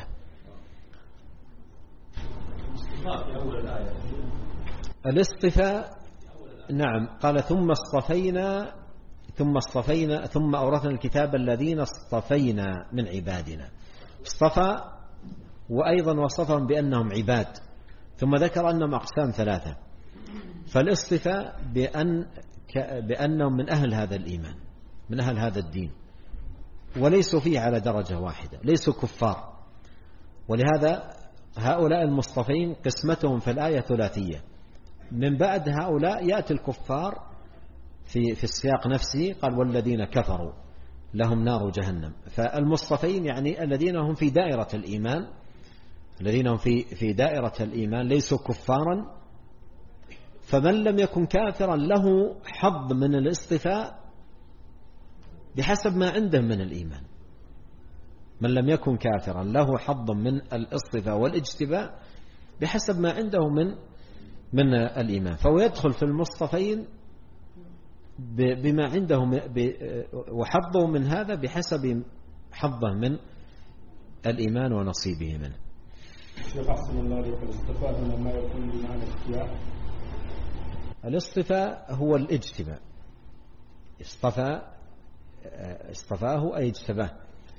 الاصطفاء، نعم، قال: ثم اصطفينا ثم اصطفينا ثم أورثنا الكتاب الذين اصطفينا من عبادنا. اصطفى، وأيضا وصفهم بأنهم عباد، ثم ذكر أنهم أقسام ثلاثة. فالاصطفاء بأن بأنهم من أهل هذا الإيمان، من أهل هذا الدين، وليسوا فيه على درجة واحدة، ليسوا كفار. ولهذا هؤلاء المصطفين قسمتهم في الآية ثلاثية. من بعد هؤلاء يأتي الكفار في في السياق نفسه، قال: والذين كفروا لهم نار جهنم. فالمصطفين يعني الذين هم في دائرة الإيمان، الذين هم في في دائرة الإيمان ليسوا كفارا. فمن لم يكن كافرا له حظ من الاصطفاء بحسب ما عنده من الإيمان. من لم يكن كافرا له حظ من الاصطفاء والاجتباء بحسب ما عنده من من الإيمان، فهو يدخل في المصطفين بما عنده وحظه من هذا بحسب حظه من الإيمان ونصيبه منه. شيخ أحسن الله عليك، الاصطفاء هنا ما يكون بمعنى الاختيار؟ الاصطفاء هو الاجتباء. اصطفى اصطفاه أي اجتباه.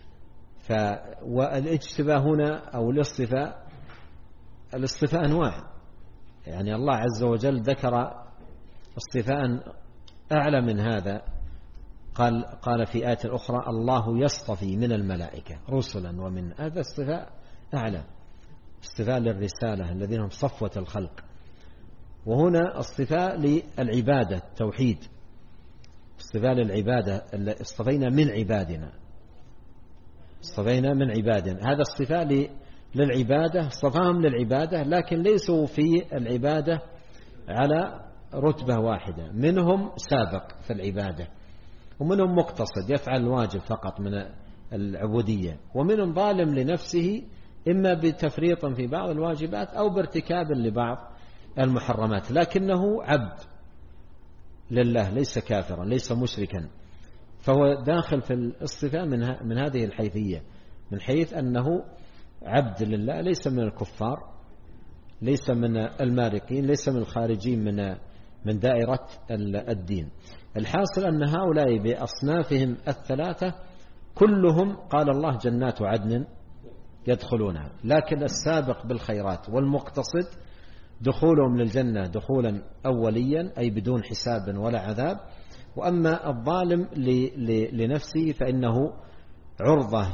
والاجتباء هنا أو الاصطفاء، الاصطفاء أنواع، يعني الله عز وجل ذكر اصطفاء أعلى من هذا، قال قال في آية أخرى الله يصطفي من الملائكة رسلا ومن، هذا اصطفاء أعلى، اصطفاء للرسالة الذين هم صفوة الخلق. وهنا اصطفاء للعبادة التوحيد، اصطفاء للعبادة، اصطفينا من عبادنا، اصطفينا من عبادنا، هذا اصطفاء للعبادة، اصطفاهم للعبادة، لكن ليسوا في العبادة على رتبة واحدة، منهم سابق في العبادة ومنهم مقتصد يفعل الواجب فقط من العبودية، ومنهم ظالم لنفسه إما بتفريط في بعض الواجبات أو بارتكاب لبعض المحرمات، لكنه عبد لله ليس كافرا ليس مشركا، فهو داخل في الاصطفاء من من هذه الحيثية، من حيث أنه عبد لله ليس من الكفار، ليس من المارقين، ليس من الخارجين من من دائرة الدين. الحاصل أن هؤلاء بأصنافهم الثلاثة كلهم قال الله جنات عدن يدخلونها، لكن السابق بالخيرات والمقتصد دخولهم للجنة دخولا أوليا أي بدون حساب ولا عذاب، وأما الظالم لنفسه فإنه عرضة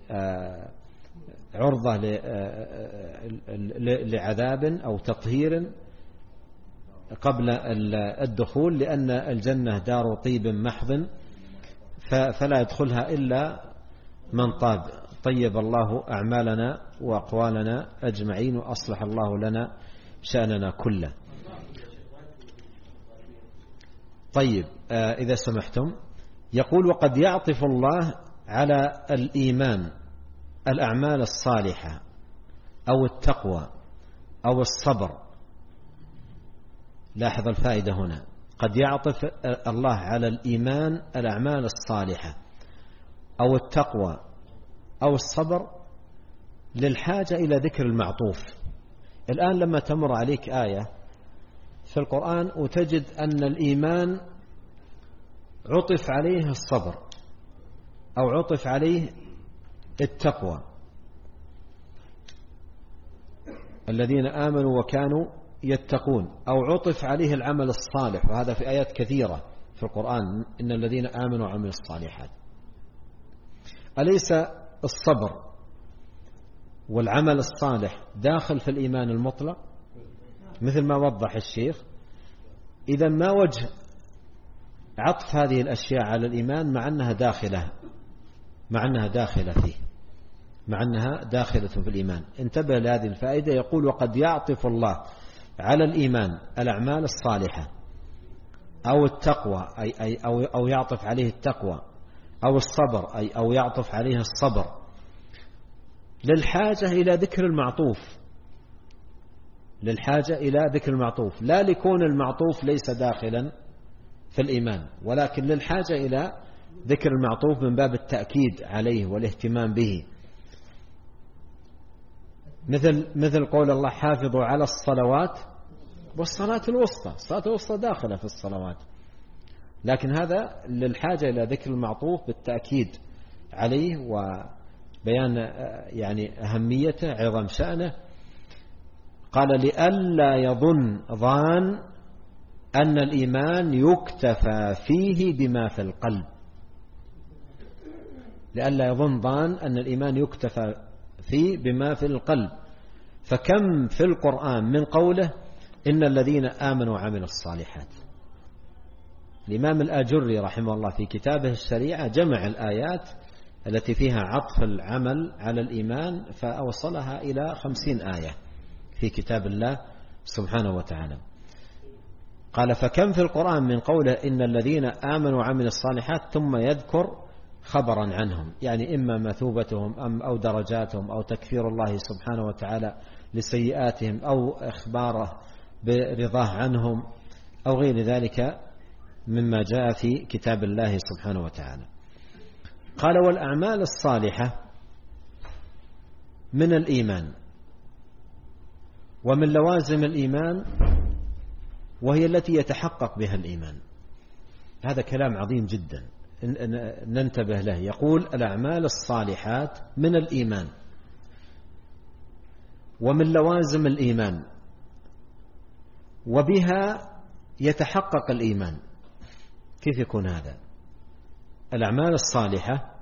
عرضة لعذاب أو تطهير قبل الدخول، لأن الجنة دار طيب محض فلا يدخلها إلا من طاب. طيب الله أعمالنا وأقوالنا أجمعين وأصلح الله لنا شأننا كله. طيب إذا سمحتم، يقول وقد يعطف الله على الإيمان الأعمال الصالحة أو التقوى أو الصبر. لاحظ الفائدة هنا، قد يعطف الله على الإيمان الأعمال الصالحة أو التقوى أو الصبر للحاجة إلى ذكر المعطوف. الآن لما تمر عليك آية في القرآن وتجد أن الإيمان عطف عليه الصبر أو عطف عليه التقوى، الذين آمنوا وكانوا يتقون، أو عطف عليه العمل الصالح، وهذا في آيات كثيرة في القرآن، إن الذين آمنوا وعملوا الصالحات. أليس الصبر والعمل الصالح داخل في الإيمان المطلق مثل ما وضح الشيخ؟ إذا ما وجه عطف هذه الأشياء على الإيمان مع أنها داخلة مع أنها داخلة فيه مع أنها داخلة في الإيمان؟ انتبه لهذه الفائدة. يقول وقد يعطف الله على الإيمان الأعمال الصالحة أو التقوى أي أي أو أو يعطف عليه التقوى أو الصبر أي أو يعطف عليه الصبر للحاجة إلى ذكر المعطوف، للحاجة إلى ذكر المعطوف، لا لكون المعطوف ليس داخلا في الإيمان، ولكن للحاجة إلى ذكر المعطوف من باب التأكيد عليه والاهتمام به. مثل مثل قول الله حافظوا على الصلوات والصلاة الوسطى، الصلاة الوسطى داخلة في الصلوات، لكن هذا للحاجة إلى ذكر المعطوف بالتأكيد عليه وبيان يعني أهميته عظم شأنه. قال لئلا يظن ظان أن الإيمان يكتفى فيه بما في القلب، لئلا يظن ظان أن الإيمان يكتفى فيه بما في القلب. فكم في القرآن من قوله إن الذين آمنوا وعملوا الصالحات. الإمام الآجري رحمه الله في كتابه الشريعة جمع الآيات التي فيها عطف العمل على الإيمان فأوصلها إلى خمسين آية في كتاب الله سبحانه وتعالى. قال فكم في القرآن من قوله إن الذين آمنوا وعملوا الصالحات ثم يذكر خبرا عنهم، يعني إما مثوبتهم أم أو درجاتهم أو تكفير الله سبحانه وتعالى لسيئاتهم أو إخباره برضاه عنهم أو غير ذلك مما جاء في كتاب الله سبحانه وتعالى. قال والأعمال الصالحة من الإيمان ومن لوازم الإيمان وهي التي يتحقق بها الإيمان. هذا كلام عظيم جدا ننتبه له. يقول الأعمال الصالحات من الإيمان ومن لوازم الإيمان وبها يتحقق الإيمان. كيف يكون هذا؟ الأعمال الصالحة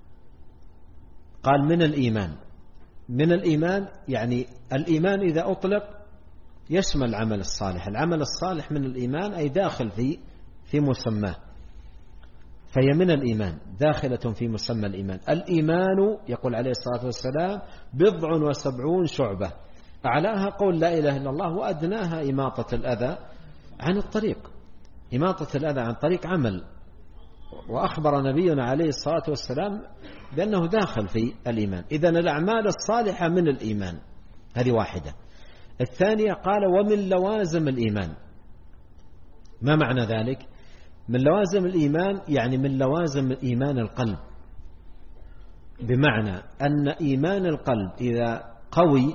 قال من الإيمان. من الإيمان يعني الإيمان إذا أطلق يشمل العمل الصالح. العمل الصالح من الإيمان أي داخل في في مسماه، فهي من الإيمان داخلة في مسمى الإيمان. الإيمان يقول عليه الصلاة والسلام بضع وسبعون شعبة، أعلاها قول لا إله إلا الله وأدناها إماطة الأذى عن الطريق. إماطة الأذى عن طريق عمل، وأخبر نبينا عليه الصلاة والسلام بأنه داخل في الإيمان. إذن الأعمال الصالحة من الإيمان، هذه واحدة. الثانية قال ومن لوازم الإيمان. ما معنى ذلك؟ من لوازم الإيمان يعني من لوازم إيمان القلب، بمعنى أن إيمان القلب إذا قوي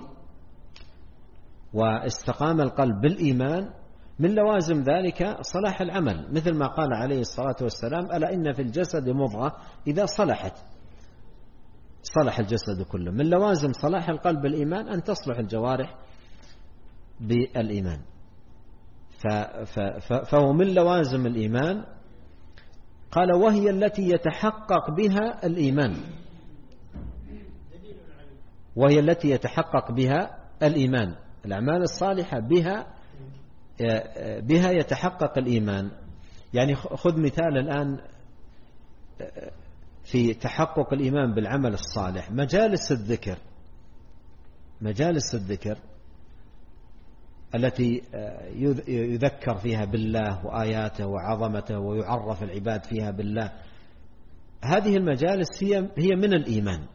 واستقام القلب بالإيمان من لوازم ذلك صلاح العمل، مثل ما قال عليه الصلاة والسلام ألا إن في الجسد مضغة إذا صلحت صلح الجسد كله. من لوازم صلاح القلب بالإيمان أن تصلح الجوارح بالإيمان. فهو من لوازم الإيمان. قال وهي التي يتحقق بها الإيمان، وهي التي يتحقق بها الإيمان. الأعمال الصالحة بها بها يتحقق الإيمان. يعني خذ مثال الآن في تحقق الإيمان بالعمل الصالح. مجالس الذكر، مجالس الذكر التي يذكر فيها بالله وآياته وعظمته ويعرف العباد فيها بالله، هذه المجالس هي هي من الإيمان.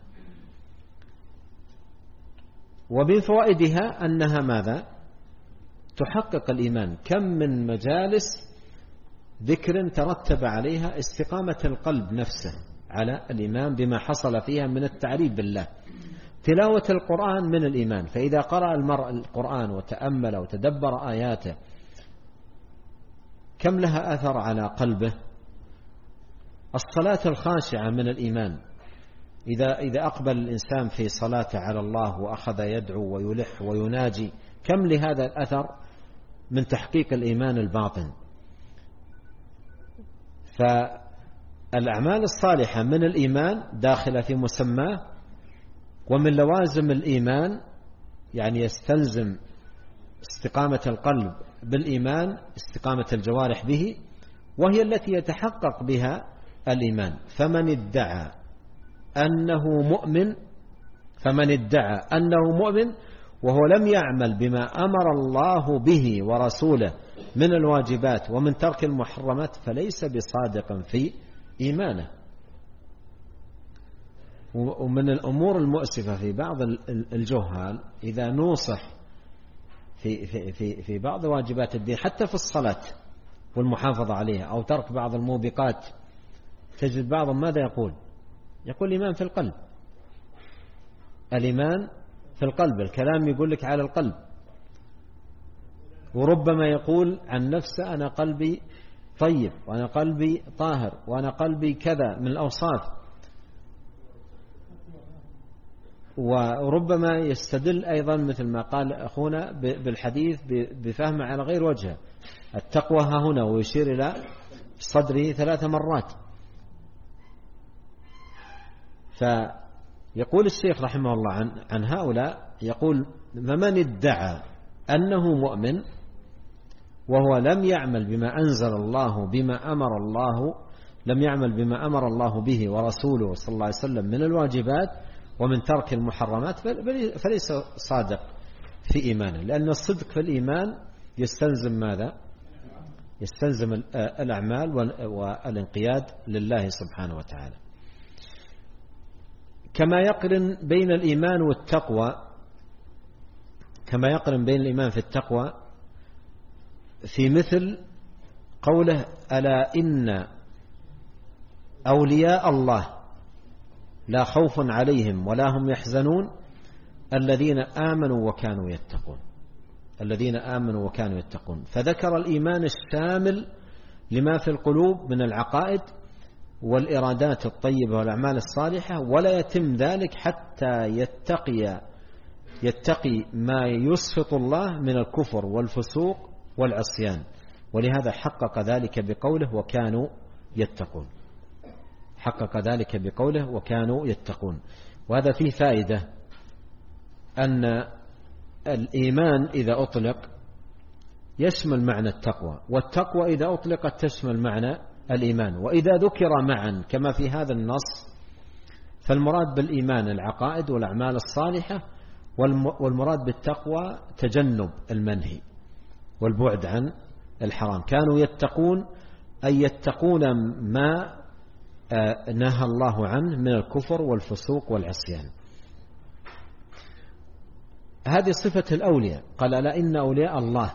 ومن فوائدها أنها ماذا؟ تحقق الإيمان. كم من مجالس ذكر ترتب عليها استقامة القلب نفسه على الإيمان بما حصل فيها من التعريف بالله. تلاوة القرآن من الإيمان، فإذا قرأ المرء القرآن وتأمل وتدبر آياته كم لها أثر على قلبه. الصلاة الخاشعة من الإيمان، إذا إذا أقبل الإنسان في صلاته على الله وأخذ يدعو ويلح ويناجي كم لهذا الأثر من تحقيق الإيمان الباطن. فالأعمال الصالحة من الإيمان داخلة في مسماه، ومن لوازم الإيمان يعني يستلزم استقامة القلب بالإيمان، استقامة الجوارح به، وهي التي يتحقق بها الإيمان. فمن ادعى أنه مؤمن فمن ادعى أنه مؤمن وهو لم يعمل بما أمر الله به ورسوله من الواجبات ومن ترك المحرمات فليس بصادق في إيمانه. ومن الأمور المؤسفة في بعض الجهال إذا نوصح في, في, في, في بعض واجبات الدين حتى في الصلاة والمحافظة عليها أو ترك بعض الموبقات، تجد بعضهم ماذا يقول؟ يقول الإيمان في القلب. الإيمان في القلب، الكلام يقول لك على القلب. وربما يقول عن نفسه أنا قلبي طيب وأنا قلبي طاهر وأنا قلبي كذا من الأوصاف. وربما يستدل أيضا مثل ما قال أخونا بالحديث بفهمه على غير وجهه. التقوى ها هنا، ويشير إلى صدره ثلاث مرات. فيقول الشيخ رحمه الله عن, عن هؤلاء، يقول فمن ادعى أنه مؤمن وهو لم يعمل بما أنزل الله بما أمر الله لم يعمل بما أمر الله به ورسوله صلى الله عليه وسلم من الواجبات ومن ترك المحرمات فليس صادق في إيمانه. لأن الصدق في الإيمان يستلزم ماذا؟ يستلزم الأعمال والانقياد لله سبحانه وتعالى. كما يقرن بين الإيمان والتقوى كما يقرن بين الإيمان في التقوى في مثل قوله ألا إن أولياء الله لا خوف عليهم ولا هم يحزنون الذين آمنوا وكانوا يتقون. الذين آمنوا وكانوا يتقون، فذكر الإيمان الشامل لما في القلوب من العقائد والإرادات الطيبة والأعمال الصالحة، ولا يتم ذلك حتى يتقي يتقي ما يسخط الله من الكفر والفسوق والعصيان. ولهذا حقق ذلك بقوله وكانوا يتقون، حقق ذلك بقوله وكانوا يتقون. وهذا فيه فائدة أن الإيمان إذا أطلق يشمل معنى التقوى، والتقوى إذا أطلقت تشمل معنى الإيمان. وإذا ذكر معا كما في هذا النص فالمراد بالإيمان العقائد والأعمال الصالحة، والمراد بالتقوى تجنب المنهي والبعد عن الحرام. كانوا يتقون أي يتقون ما نهى الله عنه من الكفر والفسوق والعصيان. هذه صفة الأولياء. قال ألا إن أولياء الله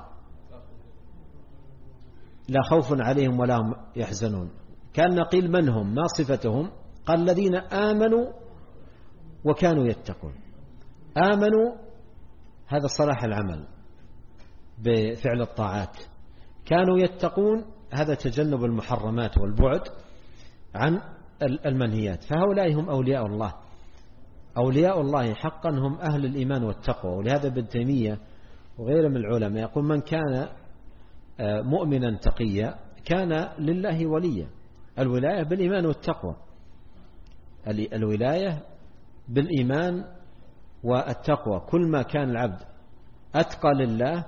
لا خوف عليهم ولا هم يحزنون. كان نقيل من هم، ما صفتهم؟ قال الذين آمنوا وكانوا يتقون. آمنوا هذا صلاح العمل بفعل الطاعات، كانوا يتقون هذا تجنب المحرمات والبعد عن المنهيات. فهؤلاء هم أولياء الله. أولياء الله حقا هم أهل الإيمان والتقوى. ولهذا ابن تيمية وغيره من العلماء يقول من كان مؤمنا تقيا كان لله وليا. الولاية بالإيمان والتقوى، الولاية بالإيمان والتقوى. كل ما كان العبد أتقى لله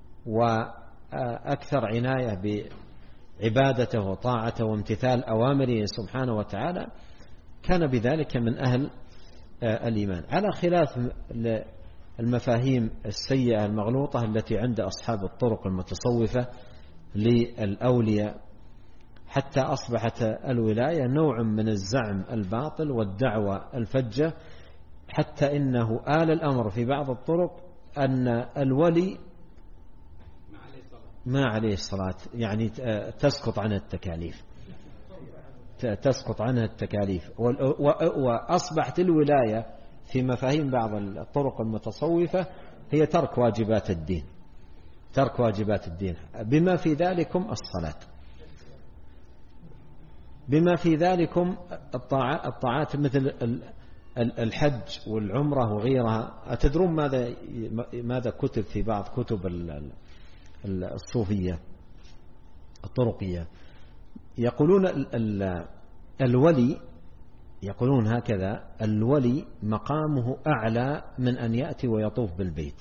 وأكثر عناية بعبادته وطاعته وامتثال أوامره سبحانه وتعالى كان بذلك من أهل الإيمان، على خلاف المفاهيم السيئة المغلوطة التي عند أصحاب الطرق المتصوفة للأولياء، حتى أصبحت الولاية نوع من الزعم الباطل والدعوة الفجة، حتى إنه آل الأمر في بعض الطرق أن الولي ما عليه الصلاة، يعني تسقط عنه التكاليف تسقط عنها التكاليف. وأصبحت الولاية في مفاهيم بعض الطرق المتصوفة هي ترك واجبات الدين، ترك واجبات الدين بما في ذلكم الصلاة، بما في ذلكم الطاعات مثل الحج والعمرة وغيرها. أتدرون ماذا ماذا كتب في بعض كتب الصوفية الطرقية؟ يقولون الولي، يقولون هكذا: الولي مقامه أعلى من أن يأتي ويطوف بالبيت.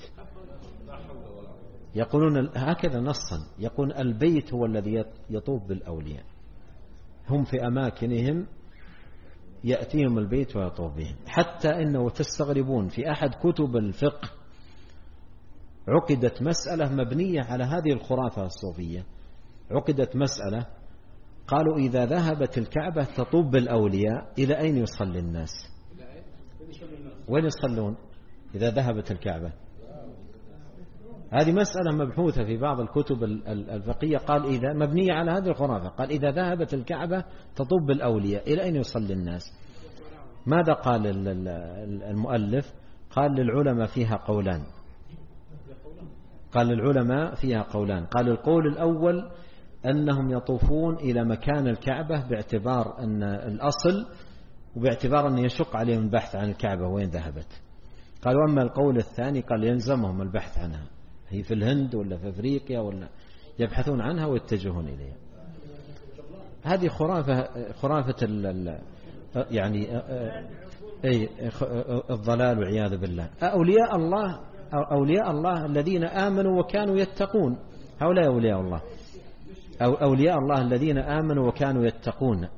يقولون هكذا نصا، يقول البيت هو الذي يطوف بالأولياء، هم في أماكنهم يأتيهم البيت ويطوف بهم. حتى إنه تستغربون في أحد كتب الفقه عقدت مسألة مبنية على هذه الخرافة الصوفية. عقدت مسألة قالوا إذا ذهبت الكعبة تطوف بالأولياء إلى أين يصلي الناس؟ وين يصلون إذا ذهبت الكعبة؟ هذه مسألة مبحوثة في بعض الكتب الفقهية، قال إذا مبنية على هذه الخرافة، قال إذا ذهبت الكعبة تطوف بالأولياء إلى أين يصلي الناس؟ ماذا قال المؤلف؟ قال للعلماء فيها قولان. قال للعلماء فيها قولان قال القول الأول أنهم يطوفون إلى مكان الكعبة باعتبار أن الأصل، وباعتبار أن يشق عليهم البحث عن الكعبة وين ذهبت. قالوا أما القول الثاني قال يلزمهم البحث عنها، هي في الهند ولا في أفريقيا، ولا يبحثون عنها ويتجهون إليها. هذه خرافة خرافة ال يعني أي الضلال والعياذ بالله. أولياء الله أولياء الله الذين آمنوا وكانوا يتقون، هؤلاء أولياء الله، أو أولياء الله الذين آمنوا وكانوا يتقون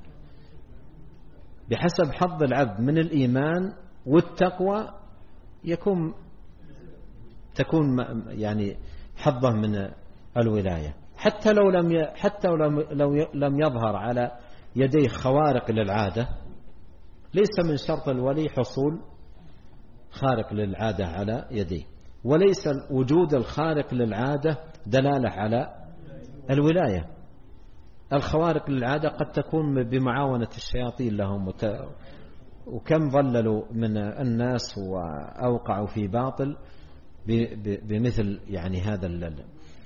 بحسب حظ العبد من الإيمان والتقوى يكون تكون يعني حظه من الولاية، حتى لو لم حتى لو لم يظهر على يديه خوارق للعادة. ليس من شرط الولي حصول خارق للعادة على يديه، وليس وجود الخارق للعادة دلالة على الولاية. الخوارق للعادة قد تكون بمعاونة الشياطين لهم، وكم ضللوا من الناس وأوقعوا في باطل بمثل يعني هذا اللل.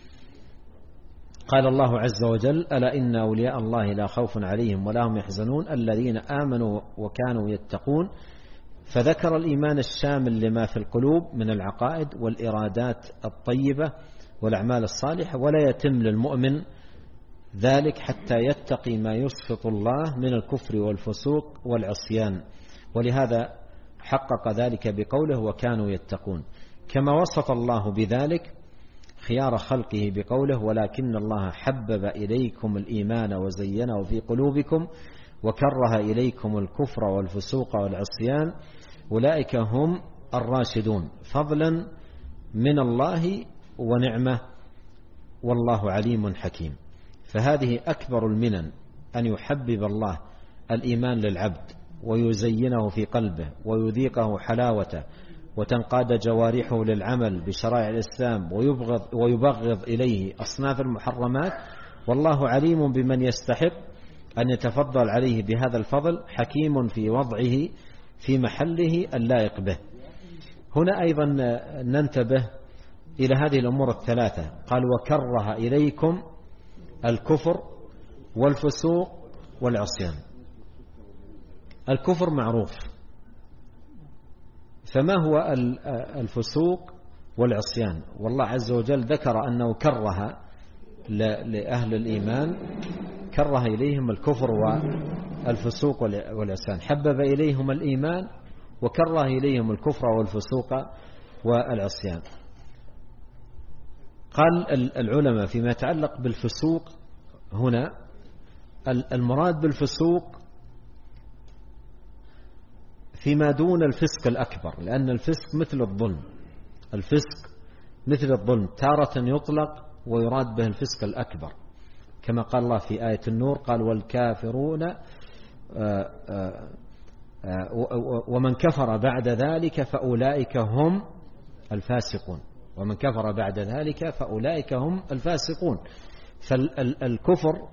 قال الله عز وجل: ألا إن أولياء الله لا خوف عليهم ولا هم يحزنون الذين آمنوا وكانوا يتقون. فذكر الإيمان الشامل لما في القلوب من العقائد والإرادات الطيبة والأعمال الصالحة، ولا يتم للمؤمن ذلك حتى يتقي ما يسخط الله من الكفر والفسوق والعصيان، ولهذا حقق ذلك بقوله: وكانوا يتقون. كما وصف الله بذلك خيار خلقه بقوله: ولكن الله حبب إليكم الإيمان وزينه في قلوبكم وكره إليكم الكفر والفسوق والعصيان أولئك هم الراشدون فضلا من الله ونعمة والله عليم حكيم. فهذه أكبر المنن أن يحبب الله الإيمان للعبد ويزينه في قلبه ويذيقه حلاوته وتنقاد جوارحه للعمل بشرائع الإسلام ويبغض, ويبغض إليه أصناف المحرمات، والله عليم بمن يستحق أن يتفضل عليه بهذا الفضل، حكيم في وضعه في محله اللائق به. هنا أيضا ننتبه إلى هذه الأمور الثلاثة. قال: وكره إليكم الكفر والفسوق والعصيان. الكفر معروف، فما هو الفسوق والعصيان؟ والله عز وجل ذكر أنه كره لأهل الإيمان، كره إليهم الكفر والفسوق والعصيان، حبب إليهم الإيمان وكره إليهم الكفر والفسوق والعصيان. قال العلماء فيما يتعلق بالفسوق هنا المراد بالفسوق فيما دون الفسق الأكبر، لأن الفسق مثل الظلم، الفسق مثل الظلم تارة يطلق ويراد به الفسق الأكبر، كما قال الله في آية النور: قال: والكافرون ومن كفر بعد ذلك فأولئك هم الفاسقون، ومن كفر بعد ذلك فأولئك هم الفاسقون. فالكفر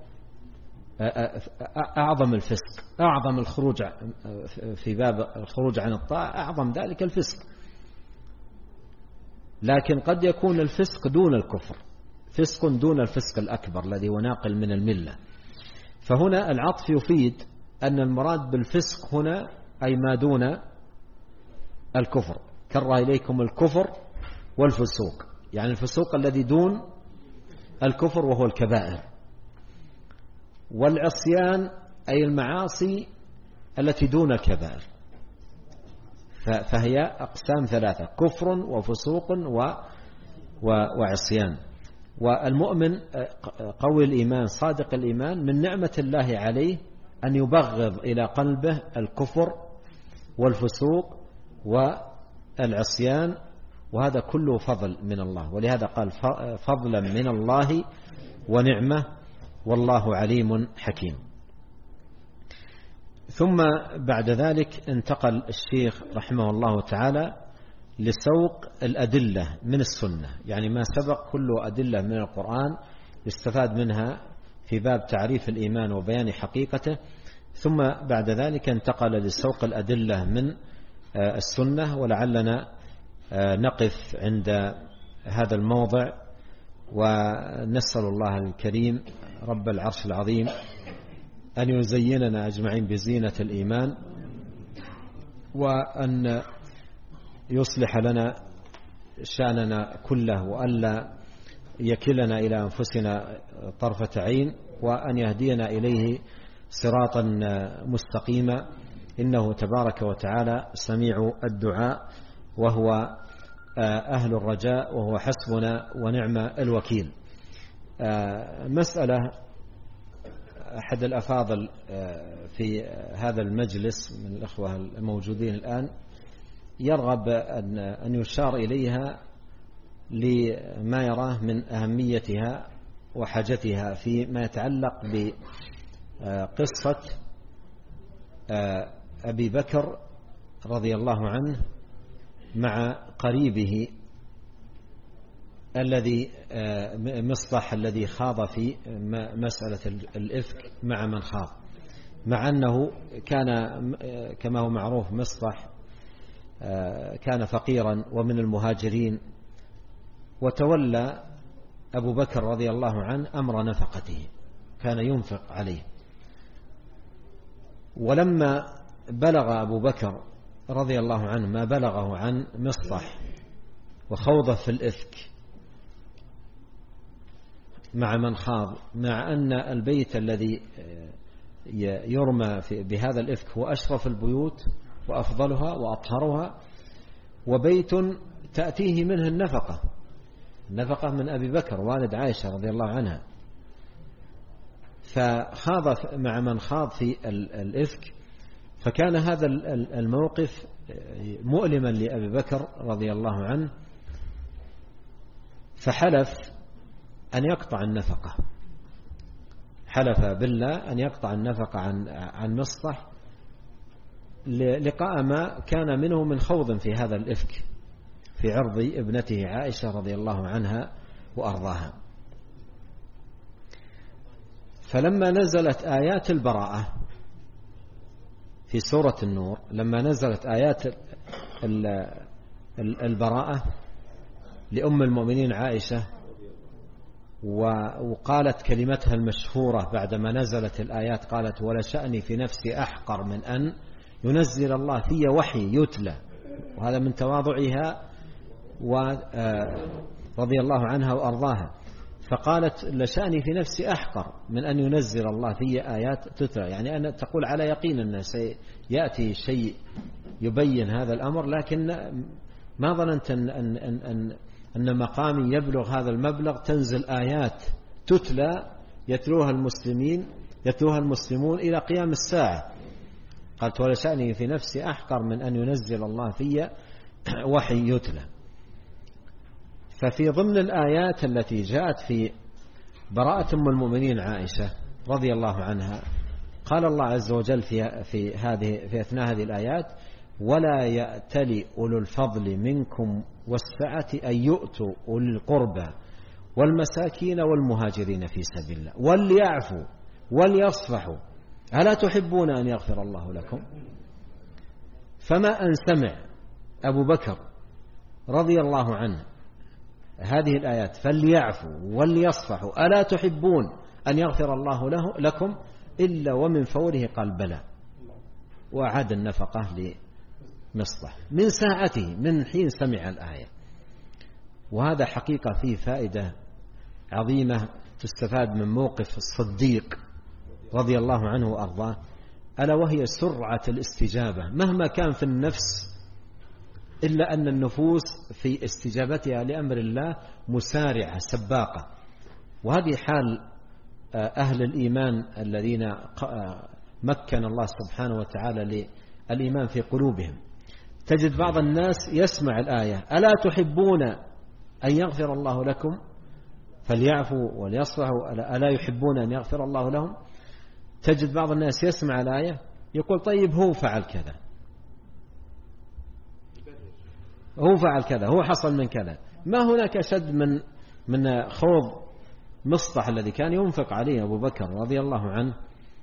أعظم الفسق، أعظم الخروج في باب الخروج عن الطاعة، أعظم ذلك الفسق. لكن قد يكون الفسق دون الكفر، فسق دون الفسق الأكبر الذي هو ناقل من الملة. فهنا العطف يفيد أن المراد بالفسق هنا أي ما دون الكفر، كره إليكم الكفر والفسوق، يعني الفسوق الذي دون الكفر وهو الكبائر، والعصيان أي المعاصي التي دون الكبائر. فهي أقسام ثلاثة: كفر وفسوق وعصيان. والمؤمن قوي الإيمان صادق الإيمان من نعمة الله عليه أن يبغض إلى قلبه الكفر والفسوق والعصيان، وهذا كله فضل من الله، ولهذا قال: فضلا من الله ونعمة والله عليم حكيم. ثم بعد ذلك انتقل الشيخ رحمه الله تعالى لسوق الأدلة من السنة، يعني ما سبق كله أدلة من القرآن يستفاد منها في باب تعريف الإيمان وبيان حقيقته. ثم بعد ذلك انتقل لسوق الأدلة من السنة، ولعلنا نقف عند هذا الموضع، ونسأل الله الكريم رب العرش العظيم أن يزيننا أجمعين بزينة الإيمان، وأن يصلح لنا شأننا كله، وألا يكلنا إلى أنفسنا طرفة عين، وأن يهدينا إليه صراطا مستقيما، إنه تبارك وتعالى سميع الدعاء وهو أهل الرجاء وهو حسبنا ونعم الوكيل. مسألة أحد الأفاضل في هذا المجلس من الأخوة الموجودين الآن يرغب أن يشار إليها لما يراه من أهميتها وحاجتها فيما يتعلق بقصة أبي بكر رضي الله عنه مع قريبه الذي مصطح الذي خاض في مسألة الإفك مع من خاض، مع أنه كان كما هو معروف مصطح كان فقيرا ومن المهاجرين، وتولى أبو بكر رضي الله عنه أمر نفقته، كان ينفق عليه. ولما بلغ أبو بكر رضي الله عنه ما بلغه عن مصطح وخوضه في الإفك مع من خاض، مع أن البيت الذي يرمى بهذا الإفك هو أشرف البيوت وأفضلها وأطهرها، وبيت تأتيه منه النفقة، النفقة من أبي بكر والد عائشة رضي الله عنها، فخاض مع من خاض في الإفك، فكان هذا الموقف مؤلما لأبي بكر رضي الله عنه، فحلف أن يقطع النفقة، حلف بالله أن يقطع النفقة عن عن مصطح لقاء ما كان منه من خوض في هذا الإفك في عرض ابنته عائشة رضي الله عنها وأرضاها. فلما نزلت آيات البراءة في سورة النور، لما نزلت آيات البراءة لأم المؤمنين عائشة وقالت كلمتها المشهورة بعدما نزلت الآيات، قالت: ولا شأني في نفسي أحقر من أن ينزل الله في وحي يتلى، وهذا من تواضعها ورضي الله عنها وأرضاها. فقالت: لشأني في نفسي أحقر من أن ينزل الله في آيات تتلى، يعني أن تقول على يقين أن سيأتي شيء يبين هذا الأمر، لكن ما ظننت أن, أن, أن, أن, أن مقامي يبلغ هذا المبلغ تنزل آيات تتلى يتلوها المسلمين يتلوها المسلمون إلى قيام الساعة. قالت: ولا شأني في نفسي أحقر من أن ينزل الله في وحي يتلى. ففي ضمن الآيات التي جاءت في براءة أم المؤمنين عائشة رضي الله عنها، قال الله عز وجل في في هذه في أثناء هذه الآيات: ولا يأتل أولو الفضل منكم والسعة أن يؤتوا أولي القربى والمساكين والمهاجرين في سبيل الله وليعفوا وليصفحوا ألا تحبون أن يغفر الله لكم؟ فما أن سمع أبو بكر رضي الله عنه هذه الآيات فليعفوا وليصفحوا ألا تحبون أن يغفر الله له لكم إلا ومن فوره قال بلى، وأعاد النفقة لمصطح من ساعته من حين سمع الآية. وهذا حقيقة فيه فائدة عظيمة تستفاد من موقف الصديق رضي الله عنه وأرضاه، ألا وهي سرعة الاستجابة مهما كان في النفس، إلا أن النفوس في استجابتها لأمر الله مسارعة سباقة. وهذه حال أهل الإيمان الذين مكن الله سبحانه وتعالى للإيمان في قلوبهم. تجد بعض الناس يسمع الآية ألا تحبون أن يغفر الله لكم فليعفوا وليصفحوا ألا يحبون أن يغفر الله لهم. تجد بعض الناس يسمع الآية يقول طيب هو فعل كذا، هو فعل كذا، هو حصل من كذا. ما هناك أشد من من خوض مصطح الذي كان ينفق عليه أبو بكر رضي الله عنه،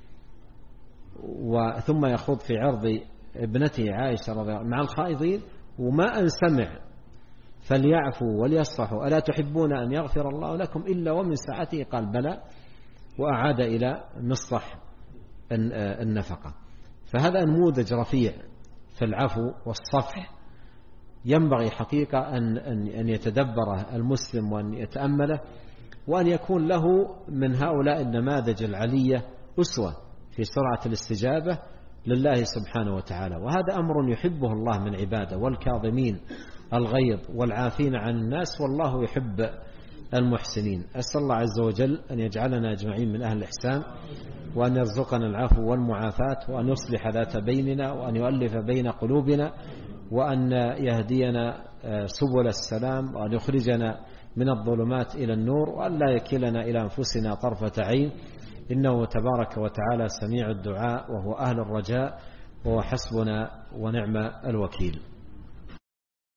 وثم يخوض في عرض ابنته عائشة رضي الله عنها مع الخائضين، وما أن سمع فليعفوا وليصفحوا ألا تحبون أن يغفر الله لكم إلا ومن ساعته قال بلى، وأعاد إلى مصطح النفقة. فهذا نموذج رفيع في العفو والصفح، ينبغي حقيقة أن أن يتدبره المسلم وأن يتأمله، وأن يكون له من هؤلاء النماذج العلية أسوة في سرعة الاستجابة لله سبحانه وتعالى. وهذا أمر يحبه الله من عباده، والكاظمين الغيظ والعافين عن الناس والله يحب المحسنين. أسأل الله عز وجل أن يجعلنا أجمعين من أهل الإحسان، وأن يرزقنا العفو والمعافاة، وأن يصلح ذات بيننا، وأن يؤلف بين قلوبنا، وأن يهدينا سبل السلام، وأن يخرجنا من الظلمات إلى النور، وأن لا يكلنا إلى أنفسنا طرفة عين، إنه تبارك وتعالى سميع الدعاء وهو أهل الرجاء وهو حسبنا ونعم الوكيل.